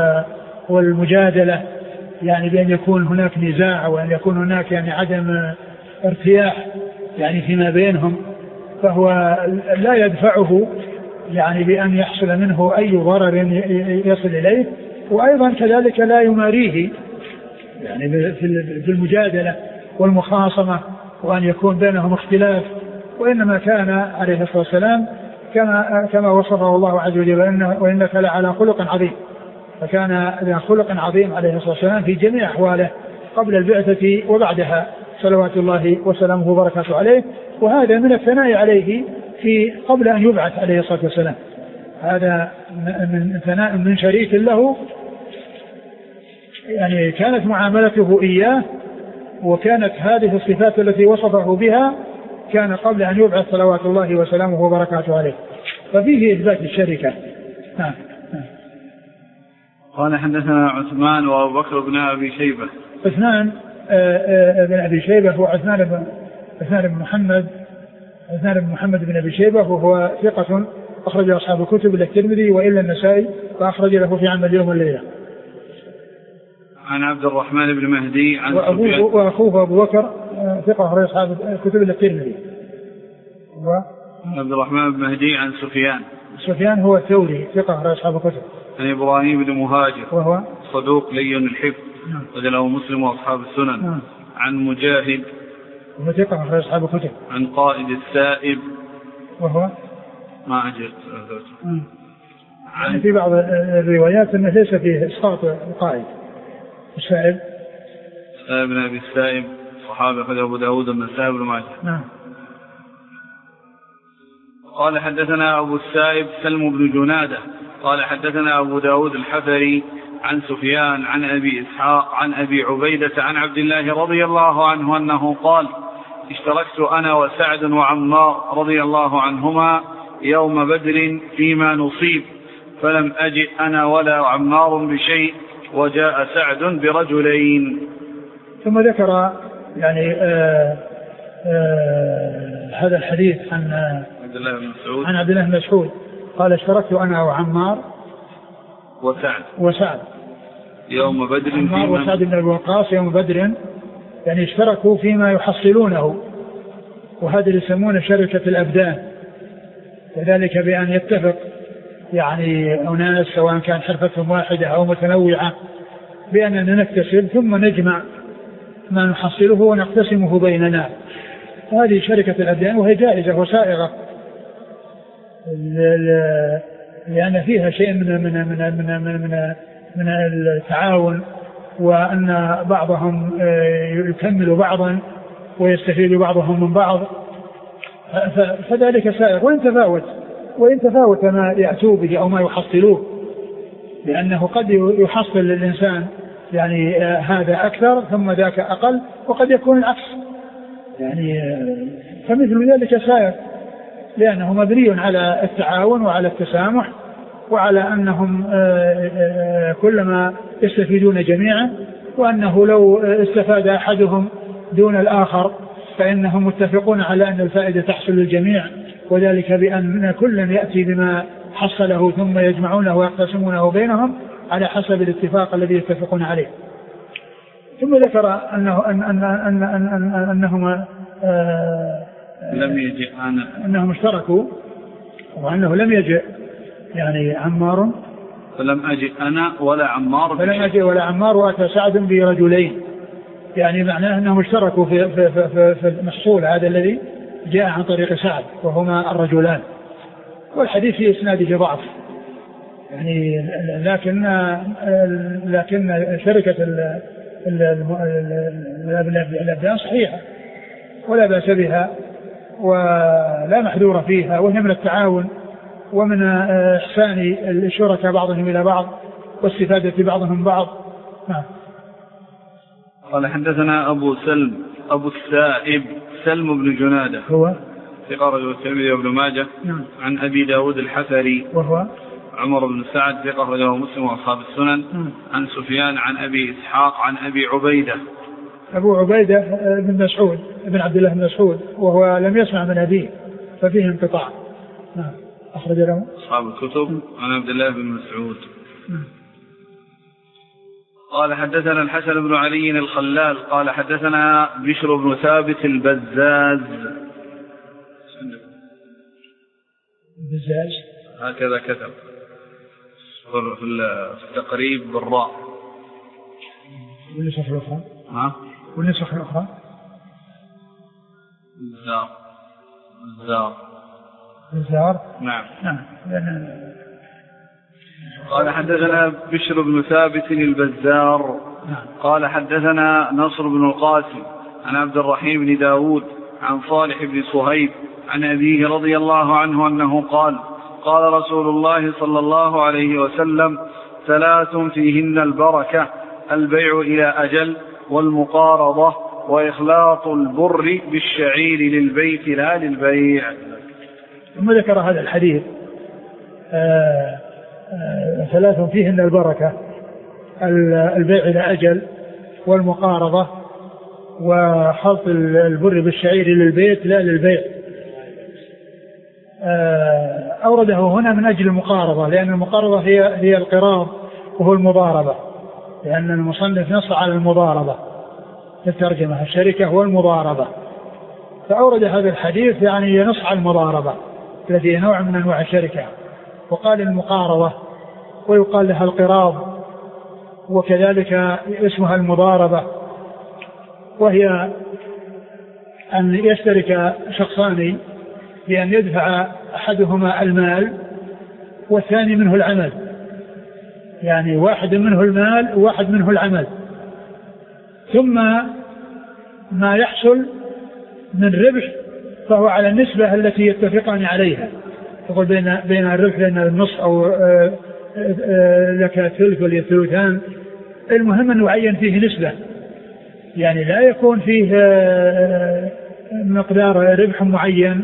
والمجادلة، يعني بأن يكون هناك نزاع وأن يكون هناك يعني عدم ارتياح يعني فيما بينهم، فهو لا يدفعه يعني بأن يحصل منه أي ضرر يصل إليه، وأيضا كذلك لا يماريه يعني في المجادلة والمخاصمة وأن يكون بينهم اختلاف، وإنما كان عليه الصلاة والسلام كما كما وصفه الله عز وجل: وإنك لعلى خلق عظيم. فكان ذا خلق عظيم عليه الصلاة والسلام في جميع أحواله قبل البعثة وبعدها صلوات الله وسلامه وبركاته عليه، وهذا من الثناء عليه في قبل أن يبعث عليه الصلاة والسلام، هذا من ثناء من شريك له، يعني كانت معاملته إياه وكانت هذه الصفات التي وصفه بها كان قبل أن يبعث صلوات الله وسلامه وبركاته عليه. ففيه إثبات الشركة. نعم. قال حدثنا عثمان وأبو بكر بن أبي شيبة. عثمان بن أبي شيبة هو عثمان بن عثمان بن محمد عثمان بن محمد بن أبي شيبة وهو ثقة أخرج أصحاب الكتب إلا الترمذي وإلا النسائي فأخرج له في عمل اليوم والليلة. عن عبد الرحمن بن مهدي عن وأبوه وأخوه أبو بكر ثقة أخرج أصحاب الكتب إلا الترمذي. عبد الرحمن بن مهدي عن سفيان سفيان هو الثوري ثقة أخرج أصحاب الكتب. عن إبراهيم بن مهاجر وهو صدوق لين الحفظ وله مسلم وأصحاب السنن. نعم. عن مجاهد وهو ثقة أخرج أصحاب الكتب. عن قائد السائب وهو ما أجل عن في بعض الروايات أنه ليس فيه إسقاط القائد السائب. السائب بن أبي السائب صحابي أخرجه أبو داود النسائي بن ماجه. نعم. قال حدثنا أبو السائب سلم بن جنادة قال حدثنا أبو داود الحفري عن سفيان عن أبي إسحاق عن أبي عبيدة عن عبد الله رضي الله عنه أنه قال اشتركت أنا وسعد وعمار رضي الله عنهما يوم بدر فيما نصيب فلم أجئ أنا ولا عمار بشيء وجاء سعد برجلين. ثم ذكر يعني آآ آآ هذا الحديث عن عبد الله بن مسعود عن عبد الله بن مسعود قال اشتركت أنا وعمار وسعد وسعد يوم بدر عمار وسعد بن أبي وقاص يوم بدر يعني اشتركوا فيما يحصلونه وهذا اللي يسمونه شركة الأبدان وذلك بأن يتفق يعني أناس سواء كان حرفتهم واحدة أو متنوعة بأننا نكتسب ثم نجمع ما نحصله ونقتسمه بيننا. هذه شركة الأبدان وهي جائزة وسائغة لأن فيها شيء من من من من من, من, من التعاون وأن بعضهم يكمل بعضا ويستفيد بعضهم من بعض فذلك سائغ وإن تفاوت وإن تفاوت ما يأتوا به أو ما يحصلوه لأنه قد يحصل للإنسان يعني هذا أكثر ثم ذاك أقل وقد يكون العكس يعني فمثل ذلك سائغ لأنه مبني على التعاون وعلى التسامح وعلى أنهم كلما يستفيدون جميعا وأنه لو استفاد أحدهم دون الآخر فإنهم متفقون على أن الفائدة تحصل للجميع وذلك بأن كل يأتي بما حصله ثم يجمعونه ويقتسمونه بينهم على حسب الاتفاق الذي يتفقون عليه. ثم ذكر أنه أن أن أن أن أن أنهم لم يجئ أنا أنهم اشتركوا وأنه لم يجئ يعني عمار فلم أجئ أنا ولا عمار فلم أجئ ولا عمار وأتى سعد برجلين يعني معناه أنهم اشتركوا في, في, في, في المحصول هذا الذي جاء عن طريق سعد وهما الرجلان والحديث في إسناده ضعف يعني لكن لكن شركة الأبدان صحيحة ولا بأس بها ولا محذور فيها وهي من التعاون ومن إحسان الشركاء بعضهم إلى بعض واستفادة بعضهم من بعض. قال حدثنا أبو سلم أبو السائب سلم بن جنادة هو ثقة رجل الترمذي وابن ماجه. نعم. عن أبي داود الحفري وهو عمر بن سعد ثقة رجله مسلم وأصحاب السنن. نعم. عن سفيان عن أبي إسحاق عن أبي عبيدة أبو عبيدة بن مسعود بن عبد الله بن مسعود وهو لم يسمع من أبيه ففيه انقطاع. نعم. أخرج له أصحاب الكتب. عن عبد الله بن مسعود. نعم. قال حدثنا الحسن بن علي الخلال قال حدثنا بشر بن ثابت البزاز البزاز هكذا كتب في التقريب بالراء والنسخ الأخرى ها والنسخ الأخرى الزار الزار الزار نعم نعم. قال حدثنا بشر بن ثابت البزار قال حدثنا نصر بن القاسم عن عبد الرحيم بن داود عن صالح بن صهيب عن أبيه رضي الله عنه أنه قال قال رسول الله صلى الله عليه وسلم ثلاث فيهن البركة البيع إلى أجل والمقارضة وإخلاط البر بالشعير للبيت لا للبيع. ثم ذكر هذا الحديث آه آه ثلاث فيهن البركة: البيع إلى أجل، والمقارضة، وخلط البر بالشعير للبيت لا للبيع. آه أورده هنا من أجل المقارضة، لأن المقارضة هي هي القراض وهو المضاربة، لأن المصنف نص على المضاربة في الترجمة، الشركة والمضاربة، فأورد هذا الحديث يعني ينص على المضاربة التي هي نوع من أنواع الشركة، وقال المقارضة، ويقال لها القراض، وكذلك اسمها المضاربة، وهي أن يشترك شخصان بأن يدفع أحدهما المال والثاني منه العمل، يعني واحد منه المال وواحد منه العمل، ثم ما يحصل من ربح فهو على النسبة التي يتفقان عليها، تقول بين بين الربح بين النص أو آآ آآ لك الثلث والثلثان، المهم أن يعين فيه نسبة، يعني لا يكون فيه مقدار ربح معين.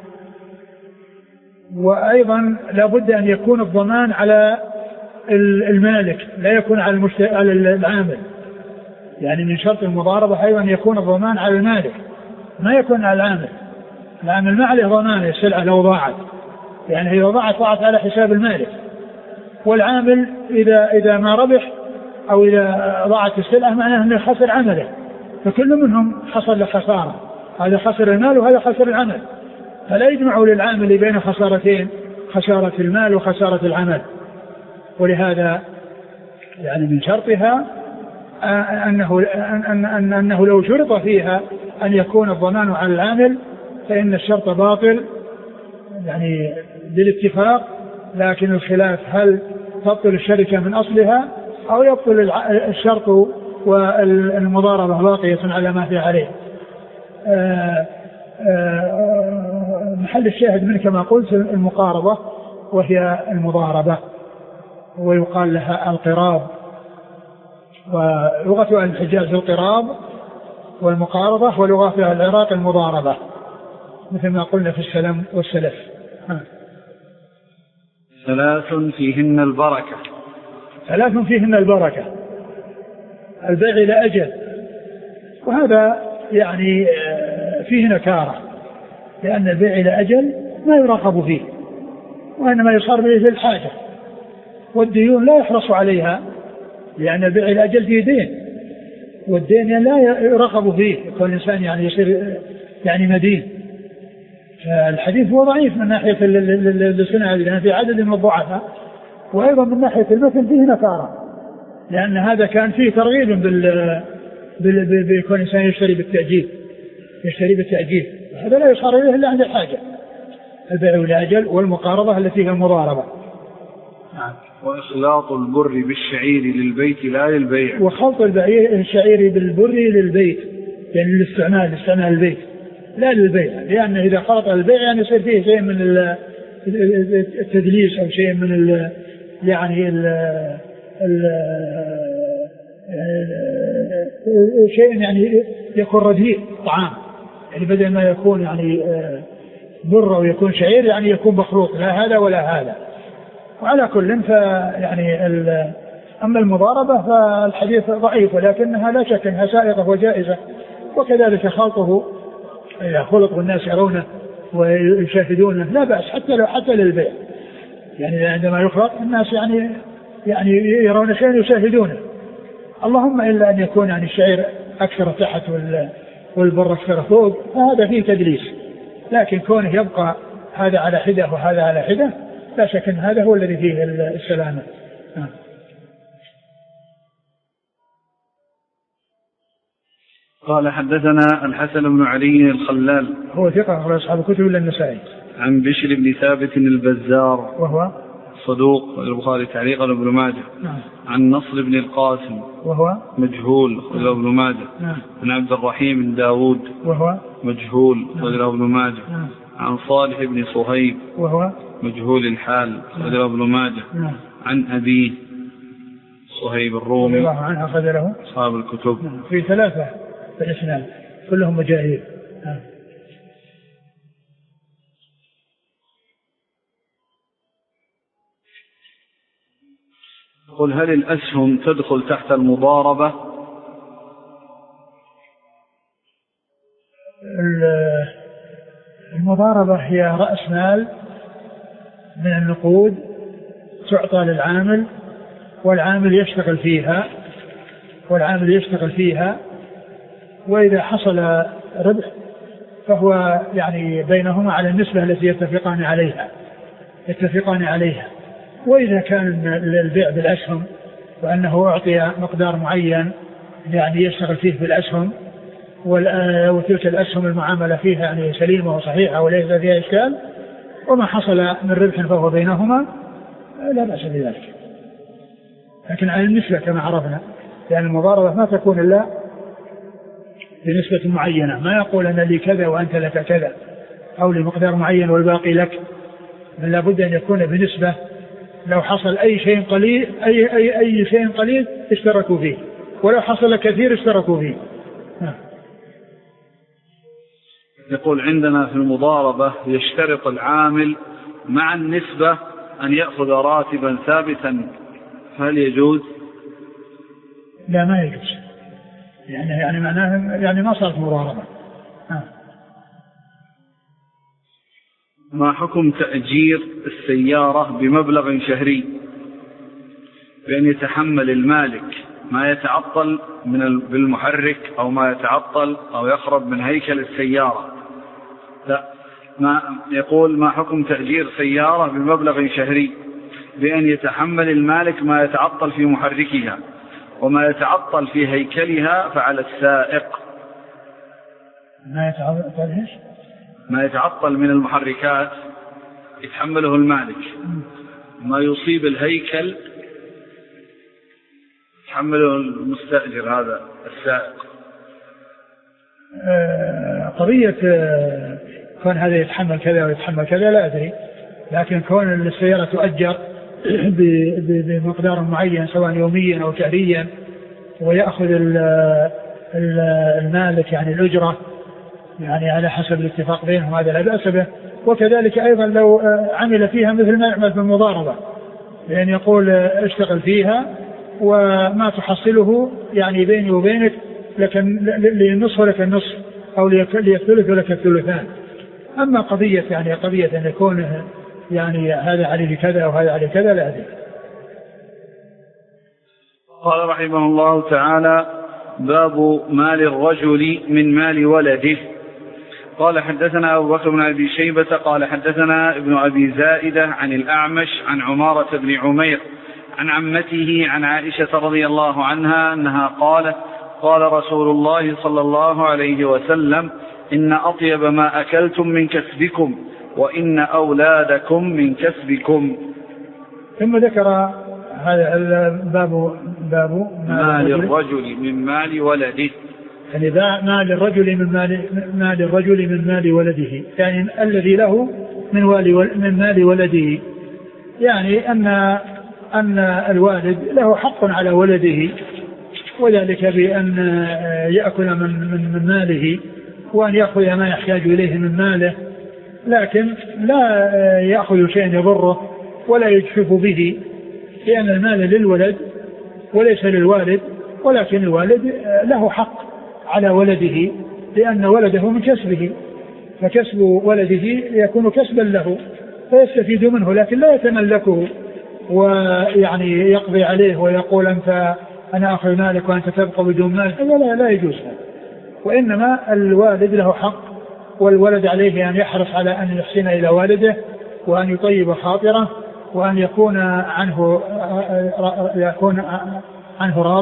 وأيضا لا بد أن يكون الضمان على المالك، لا يكون على العامل، يعني من شرط المضاربة أيضا يكون الضمان على المالك، ما يكون على العامل. العامل ما عليه ضمان السلعة لو ضاعت، يعني إذا ضاعت ضاعت على حساب المالك، والعامل إذا إذا ما ربح أو إذا ضاعت السلعة معناه أنه خسر عمله، فكل منهم حصل له خسارة، هذا خسر المال وهذا خسر العمل، فلا يجمع للعامل بين خسارتين، خسارة المال وخسارة العمل. ولهذا يعني من شرطها أنه, أن أن أنه لو شرط فيها أن يكون الضمان على العامل فإن الشرط باطل يعني بالاتفاق، لكن الخلاف هل تبطل الشركة من أصلها أو يبطل الشرط والمضاربة باقية على ما في عليه. آآ آآ محل الشاهد منه كما قلت المقاربة وهي المضاربة، ويقال لها القراض، ولغة أهل الحجاز القراض والمقاربة، ولغة أهل العراق المضاربة، مثل ما قلنا في السلم والسلف. ها. ثلاث فيهن البركة. ثلاث فيهن البركة: البيع إلى أجل، وهذا يعني فيه نكارة، لأن البيع إلى أجل ما يراقب فيه، وإنما يصار به للحاجة، والديون لا يحرص عليها، لأن البيع إلى أجل فيه دين، والدين لا يراقب فيه، يكون الإنسان يعني يصير يعني مدين. فالحديث هو ضعيف من ناحية السنة، لأن في عدد من الضعفاء، وأيضا من ناحية المثل فيه نكارة، لأن هذا كان فيه ترغيب بال بيكون الإنسان يشتري بالتأجيل، يشتري بالتأجيل، هذا لا يصار إليه إلا عند الحاجة. البيع إلى أجل والمقارضة التي هي المضاربة. وإخلاط البر بالشعير للبيت لا للبيع. وخلط الشعير بالبر للبيت، يعني للاستعمال، لاستعمال البيت لا للبيع، لأن إذا خلط البيع يعني يصير فيه شيء من التدليس أو شيء من ال يعني ال شيء يعني يكون رديء طعام، يعني بدل ما يكون يعني بر أو يكون شعير يعني يكون مخلوط، لا هذا ولا هذا. وعلى كل فيعني أما المضاربة فالحديث ضعيف، ولكنها لا شك أنها سائغة وجائزة، وكذلك خلطه إذا خلط والناس يرونه ويشاهدونه لا بأس، حتى لو حتى للبيع، يعني عندما يخلط الناس يعني يعني يرون شيئا يشاهدونه، اللهم إلا أن يكون يعني الشعير أكثر تحت والبر أكثر فوق، فهذا فيه تدليس، لكن كونه يبقى هذا على حدة وهذا على حدة لا شك أن هذا هو الذي فيه السلامة. آه. قال حدثنا الحسن بن علي الخلال، هو ثقة أخرج أصحاب الكتب إلا النسائي. عن بشر بن ثابت البزار وهو صدوق، البخاري تعليقا ابن ماجه. نعم. عن نصر بن القاسم وهو مجهول خرجه ابن ماجه. نعم. عن عبد الرحيم بن داود وهو مجهول خرجه ابن ماجه. نعم. عن صالح بن صهيب وهو مجهول الحال خرجه ابن ماجه. نعم. عن أبيه صهيب الرومي الله عنه أخذ له أصحاب الكتب. نعم. في ثلاثة في الإسلام كلهم مجاهيل. نعم. قل هل الأسهم تدخل تحت المضاربة؟ المضاربة هي رأس مال من النقود تعطى للعامل، والعامل يشتغل فيها والعامل يشتغل فيها وإذا حصل ربح فهو يعني بينهما على النسبة التي يتفقان عليها يتفقان عليها وإذا كان البيع بالأسهم وأنه أعطي مقدار معين يعني يشتغل فيه بالأسهم وتلك الأسهم المعاملة فيها يعني سليمة وصحيحة وليس فيها إشكال، وما حصل من ربح فهو بينهما لا بأس بذلك، لكن على النسبة كما عرفنا، لأن المضاربة ما تكون إلا بنسبة معينة، ما يقول أنا لي كذا وأنت لك كذا أو لمقدار معين والباقي لك، بل لابد أن يكون بنسبة. لو حصل أي شيء قليل أي, أي, أي شيء قليل اشتركوا فيه، ولو حصل كثير اشتركوا فيه. يقول عندنا في المضاربة يشترط العامل مع النسبة أن يأخذ راتبا ثابتا، هل يجوز؟ لا ما يجوز، يعني يعني معناه يعني ما صارت مضاربة. ما حكم تأجير السيارة بمبلغ شهري بأن يتحمل المالك ما يتعطل من بالمحرك أو ما يتعطل أو يخرب من هيكل السيارة؟ لا، ما يقول ما حكم تأجير سيارة بمبلغ شهري بأن يتحمل المالك ما يتعطل في محركها وما يتعطل في هيكلها فعلى السائق. ما يتعطل ايش؟ ما يتعطل من المحركات يتحمله المالك، ما يصيب الهيكل يتحمله المستأجر هذا السائق. آه قضية آه كون هذا يتحمل كذا ويتحمل كذا لا أدري، لكن كون السيارة تؤجر بمقدار معين سواء يوميا أو شهريا ويأخذ المالك يعني الأجرة يعني على حسب الاتفاق بينهم هذا لا بأس به. وكذلك أيضا لو عمل فيها مثل ما يعمل في المضاربة، لأن يقول اشتغل فيها وما تحصله يعني بيني وبينك لكن للنصف لك النصف أو ليثلث لك الثلثان. أما قضية يعني قضية أن يكون يعني هذا عليه كذا وهذا عليه كذا لا أدري. قال رحمه الله تعالى: باب مال الرجل من مال ولده. قال حدثنا أبو بكر بن أبي شيبة قال حدثنا ابن أبي زائدة عن الأعمش عن عمارة بن عمير عن عمته عن عائشة رضي الله عنها أنها قالت: قال رسول الله صلى الله عليه وسلم: إن أطيب ما أكلتم من كسبكم وإن أولادكم من كسبكم. ثم ذكر هذا الباب باب مال الرجل من مال ولده، يعني مال الرجل من مال مال الرجل من مال ولده، يعني الذي له من من مال ولده، يعني أن أن الوالد له حق على ولده، وذلك بأن يأكل من من, من ماله وأن يأخذ ما يحتاج إليه من ماله، لكن لا يأخذ شيئا يضره ولا يجحف به، لأن المال للولد وليس للوالد، ولكن الوالد له حق على ولده لأن ولده من كسبه، فكسب ولده يكون كسبا له فيستفيد منه، لكن لا يتملكه ويعني يقضي عليه ويقول أنت أنا أخذ مالك وأنت تبقى بدون مال، لا لا يجوز. وإنما الوالد له حق، والولد عليه أن يحرص على أن يحسن إلى والده وأن يطيب خاطره وأن يكون عنه يكون عنه راض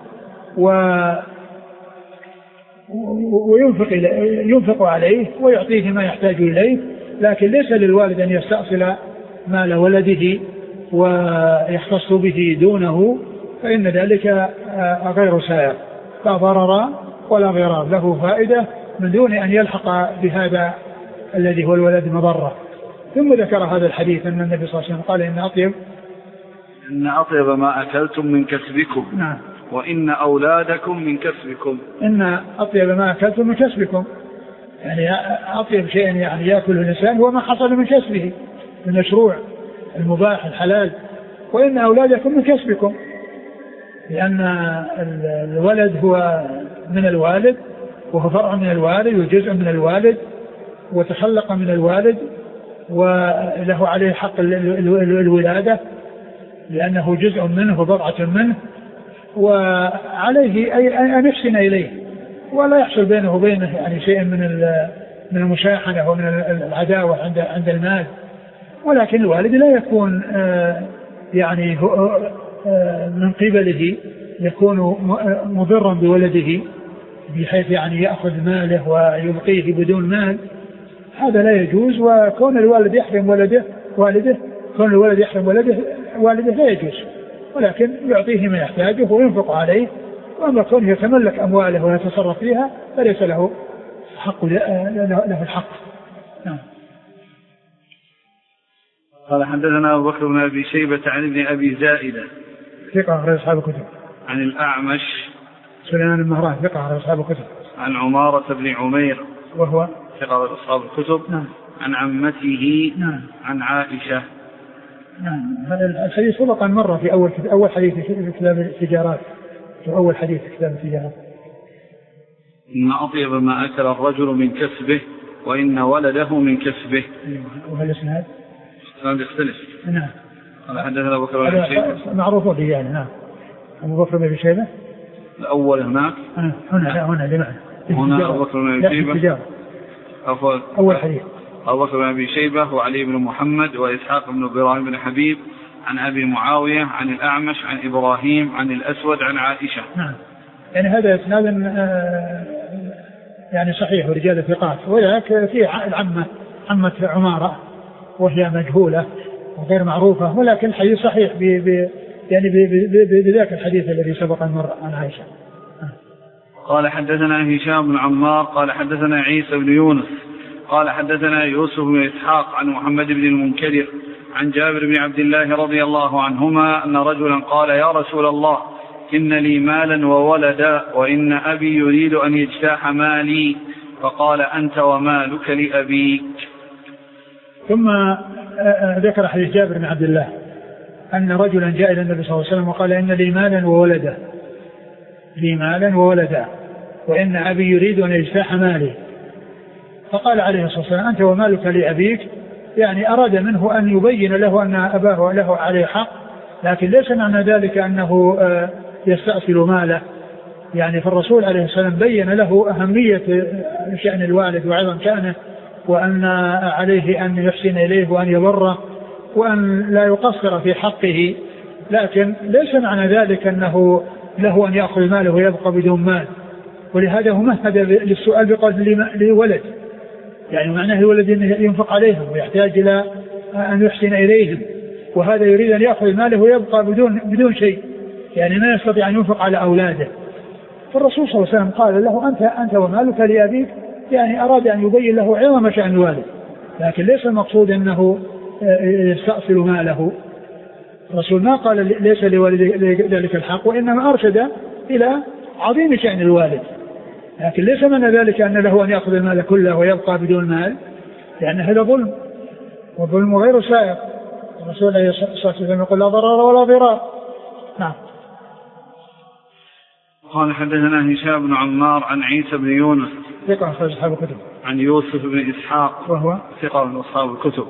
وينفق ينفق عليه ويعطيه ما يحتاج إليه، لكن ليس للوالد أن يستأصل مال ولده ويختص به دونه، فإن ذلك غير سائر، لا ضرر ولا ضرار، له فائدة من دون أن يلحق بهذا الذي هو الولد مضرة. ثم ذكر هذا الحديث أن النبي صلى الله عليه وسلم قال إن أطيب إن أطيب ما أكلتم من كسبكم. نعم. وإن أولادكم من كسبكم. إن أطيب ما أكلتم من كسبكم، يعني أطيب شيء يعني يأكله الإنسان هو ما حصل من كسبه، المشروع المباح الحلال، وإن أولادكم من كسبكم، لأن الولد هو من الوالد وهو فرع من الوالد وجزء من الوالد وتخلق من الوالد وله عليه حق الولادة لأنه جزء منه وبضعة منه، وعليه أن يحسن إليه ولا يحصل بينه وبينه يعني شيء من من المشاحنة ومن العداوة عند عند المال. ولكن الوالد لا يكون يعني من قبله يكون مضرا بولده بحيث يعني يأخذ ماله ويبقيه بدون مال، هذا لا يجوز. وكون الوالد يحرم ولده والده كون الولد يحرم ولده والده لا يجوز، ولكن يعطيه ما يحتاجه وينفق عليه. وأما كونه يتملك أمواله ويتصرف فيها فليس له حق له الحق. نعم. قال حدثنا أبو بكر بن أبي شيبة عن ابن أبي زائدة ثقة أخرج أصحاب الكتب. عن الأعمش سليمان المهران ثقة أخرج أصحاب الكتب. عن عمارة بن عمير وهو ثقة أخرج أصحاب الكتب. نعم. عن عمته. نعم. عن عائشة. نعم. هذا الحديث سبق مرة في أول في أول حديث في كتاب التجارات في أول حديث في كتاب التجارات. إن أطيب ما أكل الرجل من كسبه وإن ولده من كسبه. وهل الإسناد؟ الإسناد يختلف. نعم. قال حدثنا أبو بكر بن أبي شيبة معروف به يعني. نعم. أبو بكر بن أبي شيبة الأول هناك. هنا لا هنا لمعنى. هنا أبو بكر بن أبي شيبة أول حديث. أبو بكر بن أبي شيبة وعلي بن محمد وإسحاق بن إبراهيم بن حبيب عن أبي معاوية عن الأعمش عن إبراهيم عن الأسود عن عائشة. نعم. يعني هذا إسناد يعني صحيح ورجال ثقات، ولكن فيه العمة عمة عمارة وهي مجهولة وغير معروفة، ولكن الحديث صحيح ب ب يعني بذاك الحديث الذي سبق المر عن عائشة. قال حدثنا هشام بن عمار قال حدثنا عيسى بن يونس قال حدثنا يوسف بن إسحاق عن محمد بن المنكدر عن جابر بن عبد الله رضي الله عنهما أن رجلا قال يا رسول الله إن لي مالا وولدا وإن أبي يريد أن يجتاح مالي، فقال أنت ومالك لأبيك. ثم ذكر حديث جابر بن عبد الله أن رجلا جاء إلى النبي صلى الله عليه وسلم وقال إن لي مالا وولدا لي مالا وولدا وإن أبي يريد أن يجتاح مالي، فقال عليه الصلاة والسلام أنت ومالك لأبيك، يعني أراد منه أن يبين له أن أباه له عليه حق، لكن ليس معنى ذلك أنه يستأصل ماله. يعني فالرسول عليه السلام بين له أهمية شأن الوالد وعظم شأنه، وأن عليه أن يحسن إليه وأن يبره وأن لا يقصر في حقه، لكن ليس معنى ذلك أنه له أن يأخذ ماله ويبقى بدون مال. ولهذا هو مهد للسؤال بقول لي ولد، يعني معناه الولد ينفق عليهم ويحتاج إلى أن يحسن إليهم، وهذا يريد أن يأخذ ماله ويبقى بدون بدون شيء، يعني ما يستطيع أن ينفق على أولاده. فالرسول صلى الله عليه وسلم قال له أنت أنت ومالك لأبيك، يعني أراد أن يبين له عظم شأن الوالد، لكن ليس المقصود أنه يستأصل ماله. الرسول ما قال ليس لوالد ذلك الحق، وإنما أرشد إلى عظيم شأن الوالد، لكن ليس من ذلك أن له أن يأخذ المال كله ويبقى بدون مال، لأن هذا ظلم، والظلم غير سائغ. الرسول عليه الصلاة والسلام يقول لا ضرر ولا ضرار. نعم. قال حدثنا هشام بن عمار عن عيسى بن يونس ثقة أخرج أصحاب الكتب. عن يوسف بن إسحاق وهو ثقة من أصحاب الكتب.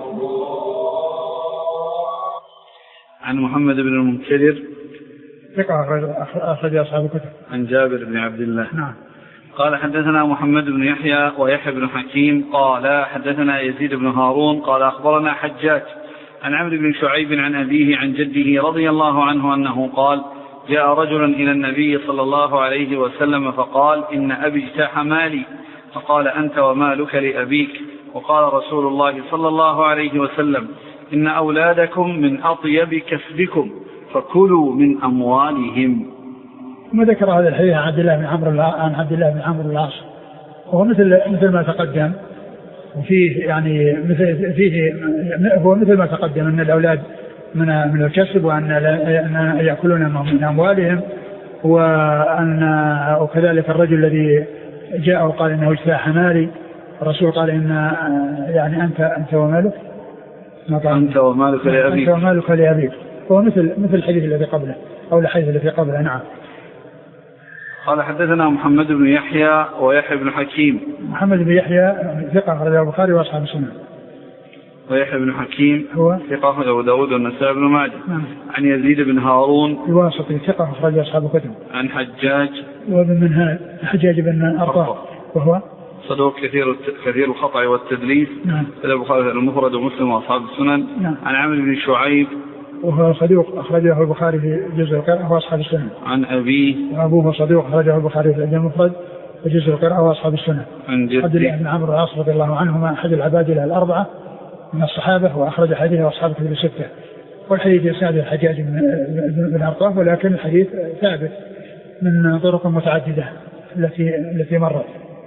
عن محمد بن المنكدر ثقة أخرج أصحاب الكتب. عن جابر بن عبد الله. نعم. قال حدثنا محمد بن يحيى ويحيى بن حكيم قال حدثنا يزيد بن هارون قال أخبرنا حجاج عن عمرو بن شعيب عن أبيه عن جده رضي الله عنه أنه قال جاء رجل إلى النبي صلى الله عليه وسلم فقال إن أبي اجتاح مالي، فقال أنت ومالك لأبيك. وقال رسول الله صلى الله عليه وسلم إن أولادكم من أطيب كسبكم فكلوا من أموالهم. ثم ذكر هذا الحديث عن عبد الله بن عمرو عن عبد الله بن عمرو العاص، وهو مثل مثل ما تقدم، وفيه يعني مثل فيه هو مثل ما تقدم أن الأولاد من من الكسب، وأن يأكلون من أموالهم، وأن وكذلك الرجل الذي جاء وقال إنه اجتاح مالي، الرسول قال إن يعني أنت أنت ومالك أنت ومالك لأبيك أنت ومالك لأبيك هو مثل مثل الحديث الذي قبله أو الحديث الذي قبله. نعم. قال حدثنا محمد بن يحيى ويحيى بن حكيم. محمد بن يحيى ثقة أخرجه البخاري وأصحاب السنن. ويحيى بن حكيم هو ثقة أخرجه أبو داود والنسائي بن ماجه. نعم. عن يزيد بن هارون الواسطي ثقة أخرجه أصحاب الكتب. عن حجاج وابن منهال حجاج بن أرطاه وهو صدوق كثير كثير الخطأ والتدليس. نعم. البخاري المفرد ومسلم وأصحاب السنن. نعم. عن عامر بن شعيب وهو صدوق أخرجه البخاري في جزء القراءة وأصحاب السنن. عن أبيه وأبوه صدوق أخرجه البخاري في المفرد وجزء القراءة وأصحاب السنن. عن جده عبد الله بن عمرو العاص رضي الله عنهما أحد العبادلة الأربعة من الصحابة وأخرج حديثه أصحاب الكتب الستة. والحديث يسند الحجاج بن أرطاه ولكن الحديث ثابت من طرق متعددة التي التي مرت.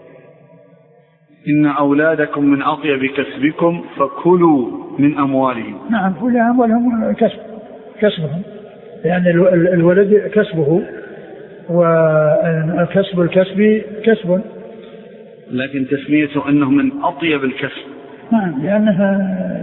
إن أولادكم من أطيب كسبكم فكلوا من أموالهم. نعم كل أموالهم كسب كسبهم لأن يعني الولد كسبه وكسب الكسب كسب لكن تسميته أنه من أطيب الكسب. نعم لأنها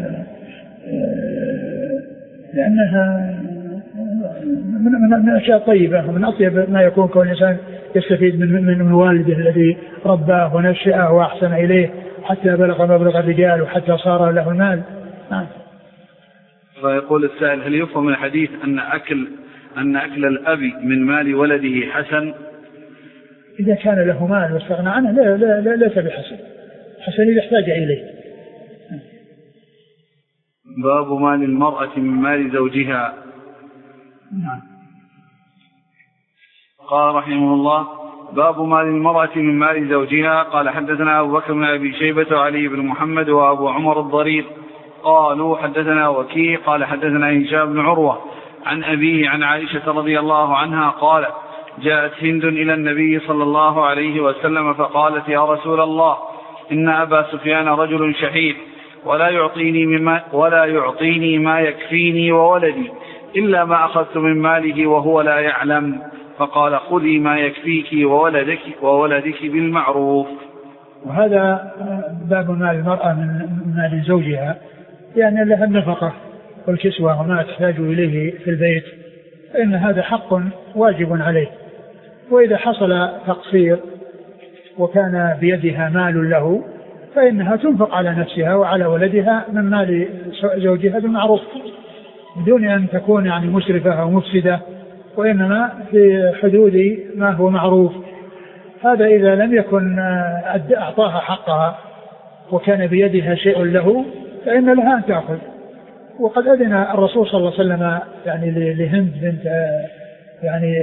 لأنها من من أشياء طيبة ومن أطيب ما يكون كون الإنسان يستفيد من من من والده الذي رباه ونشأه وأحسن إليه حتى بلغ مبلغ الرجال وحتى صار له المال. نعم. فيقول السائل هل يفهم من الحديث أن أكل أن أكل الأب من مال ولده حسن؟ إذا كان له مال واستغنى عنه لا لا لا ليس بحسن. حسن إذا احتاج إليه. باب مال المرأة من مال زوجها. نعم. قال رحمه الله باب مال المرأة من مال زوجها. قال حدثنا أبو بكر بن أبي شيبة وعلي بن محمد وأبو عمر الضرير قالوا حدثنا وكيع قال حدثنا هشام بن عروة عن أبيه عن عائشة رضي الله عنها قال جاءت هند إلى النبي صلى الله عليه وسلم فقالت يا رسول الله إن أبا سفيان رجل شحيح ولا يعطيني مما ولا يعطيني ما يكفيني وولدي إلا ما أخذت من ماله وهو لا يعلم. فقال خذي ما يكفيك وولدك وولدك بالمعروف. وهذا باب مال المرأة من مال زوجها يعني لها النفقة والكسوة وما تحتاج إليه في البيت فإن هذا حق واجب عليه. وإذا حصل تقصير وكان بيدها مال له فإنها تنفق على نفسها وعلى ولدها من مال زوجها بالمعروف بدون أن تكون يعني مسرفة أو مفسدة وإنما في حدود ما هو معروف. هذا إذا لم يكن أعطاها حقها وكان بيدها شيء له فإن لها أن تأخذ. وقد أذن الرسول صلى الله عليه وسلم يعني لهند بنت يعني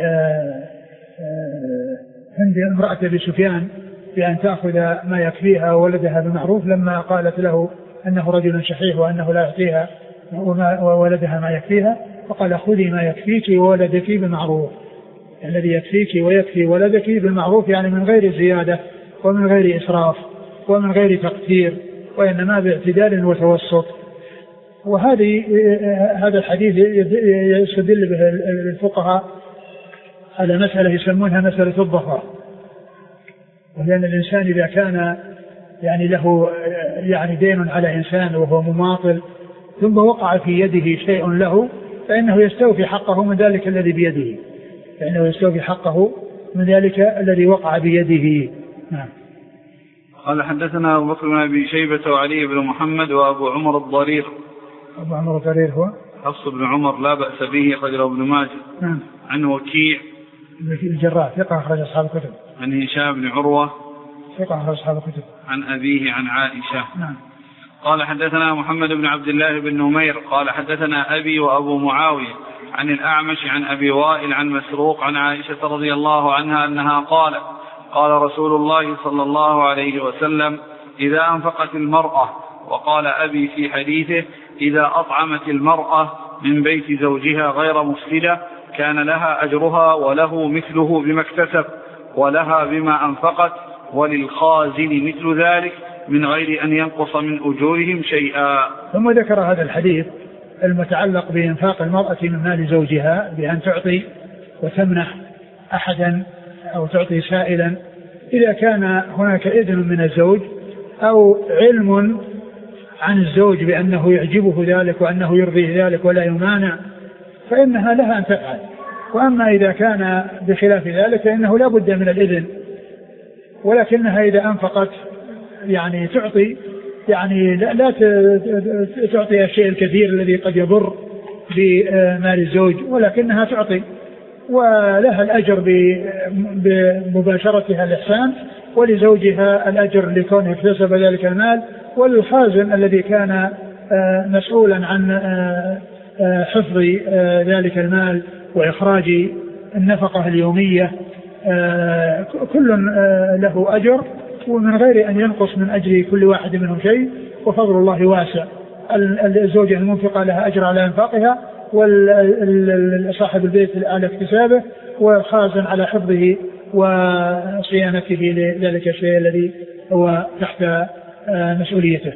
هند امرأة أبي سفيان بأن تأخذ ما يكفيها وولدها بالمعروف لما قالت له أنه رجل شحيح وأنه لا يعطيها وولدها ما يكفيها فقال خذي ما يكفيك وولدك بالمعروف. الذي يكفيك ويكفي ولدك بالمعروف يعني من غير زيادة ومن غير إسراف ومن غير تقتير وإنما باعتدال وتوسط. وهذه هذا الحديث يستدل به الفقهاء على مسألة يسمونها مسألة الظفر. ولأن الإنسان إذا كان يعني له يعني دين على إنسان وهو مماطل ثم وقع في يده شيء له فإنه يستوفي حقه من ذلك الذي بيده فإنه يستوفي حقه من ذلك الذي وقع بيده. نعم. قال حدثنا أبو بكر بن أبي شيبة وعلي بن محمد وأبو عمر الضرير. أبو عمر الضرير هو حفص بن عمر لا بأس به أخرجه ابن ماجه. نعم. عن وكيع الجراح ثقة أخرج أصحاب الكتب. عن هشام بن عروة ثقة أخرج أصحاب الكتب. عن أبيه عن عائشة. نعم. قال حدثنا محمد بن عبد الله بن نمير قال حدثنا أبي وأبو معاوية عن الأعمش عن أبي وائل عن مسروق عن عائشة رضي الله عنها أنها قالت قال رسول الله صلى الله عليه وسلم إذا أنفقت المرأة وقال أبي في حديثه إذا أطعمت المرأة من بيت زوجها غير مفسدة كان لها أجرها وله مثله بما اكتسب ولها بما أنفقت وللخازن مثل ذلك من غير أن ينقص من أجورهم شيئا. ثم ذكر هذا الحديث المتعلق بإنفاق المرأة من مال زوجها بأن تعطي وتمنح أحدا أو تعطي سائلا إذا كان هناك إذن من الزوج أو علم عن الزوج بأنه يعجبه ذلك وأنه يرضيه ذلك ولا يمانع فإنها لها أن تفعل. وأما إذا كان بخلاف ذلك فإنه لا بد من الإذن، ولكنها إذا أنفقت يعني تعطي يعني لا, لا تعطي الشيء الكثير الذي قد يضر بمال الزوج، ولكنها تعطي ولها الأجر بمباشرتها الإحسان، ولزوجها الأجر لكونه اكتسب ذلك المال، والخازن الذي كان مسؤولا عن حفظ ذلك المال وإخراج النفقة اليومية كل له أجر، ومن غير أن ينقص من أجر كل واحد منهم شيء، وفضل الله واسع. الزوجة المنفقة لها أجر على إنفاقها، وصاحب البيت على اكتسابه، والخازن على حفظه وصيانته لذلك الشيء الذي هو تحت مسؤوليته.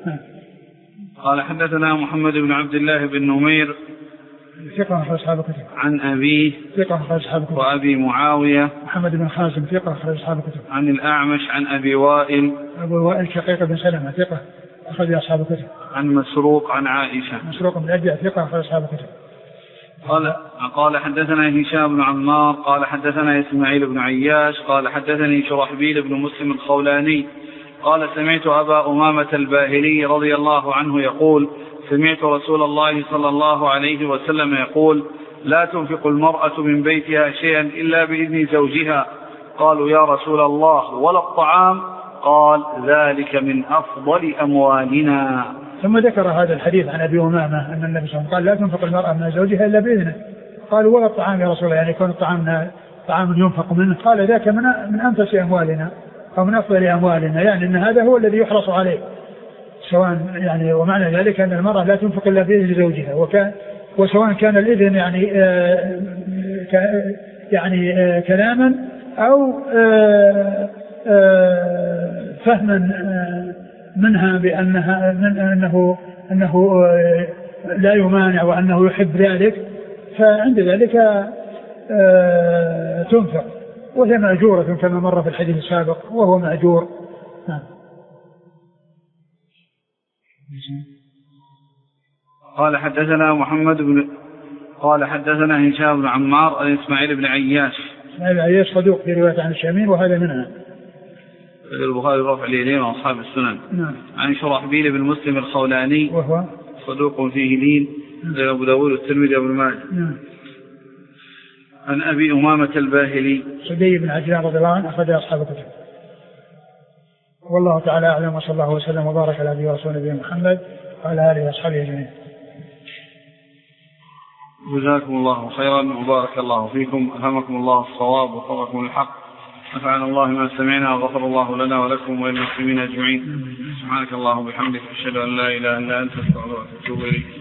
قال حدثنا محمد بن عبد الله بن نمير ثقة أخرج أصحاب الكتب. عن أبيه ثقة أخرج أصحاب الكتب. وأبي معاوية محمد بن خازم ثقة أخرج أصحاب الكتب. عن الأعمش عن أبي وائل أبو وائل شقيق بن سلمة ثقة أخرج أصحاب الكتب. عن مسروق عن عائشة مسروق بن الأجدع ثقة أخرج أصحاب الكتب. قال قال حدثنا هشام بن عمار قال حدثنا إسماعيل بن عياش قال حدثني شرحبيل بن مسلم الخولاني قال سمعت أبا أمامة الباهلي رضي الله عنه يقول سمعت رسول الله صلى الله عليه وسلم يقول لا تنفق المرأة من بيتها شيئا إلا بإذن زوجها. قالوا يا رسول الله ولا الطعام؟ قال ذلك من أفضل أموالنا. ثم ذكر هذا الحديث عن أبي أمامة أن النبي صلى الله عليه وسلم قال لا تنفق المرأة من زوجها إلا بإذنه. قالوا ولا الطعام يا رسول الله؟ يعني يكون الطعام طعام ينفق منه؟ قال ذاك من من أنفس أموالنا أو من أفضل أموالنا، يعني أن هذا هو الذي يحرص عليه سواء يعني. ومعنى ذلك أن المرأة لا تنفق إلا بإذن زوجها، وكان وسواء كان الإذن يعني آه يعني آه كلاما أو آه آه فهما آه منها بأنها من أنه أنه آه لا يمانع وأنه يحب ذلك، فعند ذلك آه تنفق، وهي مأجورة كما مر في الحديث السابق وهو مأجور. نعم. قال حدثنا محمد بن قال حدثنا هشام بن عمار عن إسماعيل بن عياش. إسماعيل بن عياش صدوق في رواية عن الشامين وهذا منها. البخاري رفع اليدين وأصحاب السنن. نعم. عن شرحبيل بن مسلم الخولاني وهو صدوق فيه لين زي أبو داود والترمذي وابن ماجه. نعم. عن أبي أمامة الباهلي صدي بن عجلان رضي الله عنه أخرج أصحاب الكتب. والله تعالى أعلم، وصلى الله وسلم وبارك على نبينا ورسوله نبينا محمد وعلى آله وأصحابه أجمعين. جزاكم الله خيرا وبارك الله فيكم، ألهمكم الله الصواب ووفقكم الحق، نفعنا الله ما سمعنا وغفر الله لنا ولكم وللمسلمين أجمعين. سبحانك اللهم وبحمدك أشهد أن لا إله إلا أنت أستغفرك وأتوب إليك.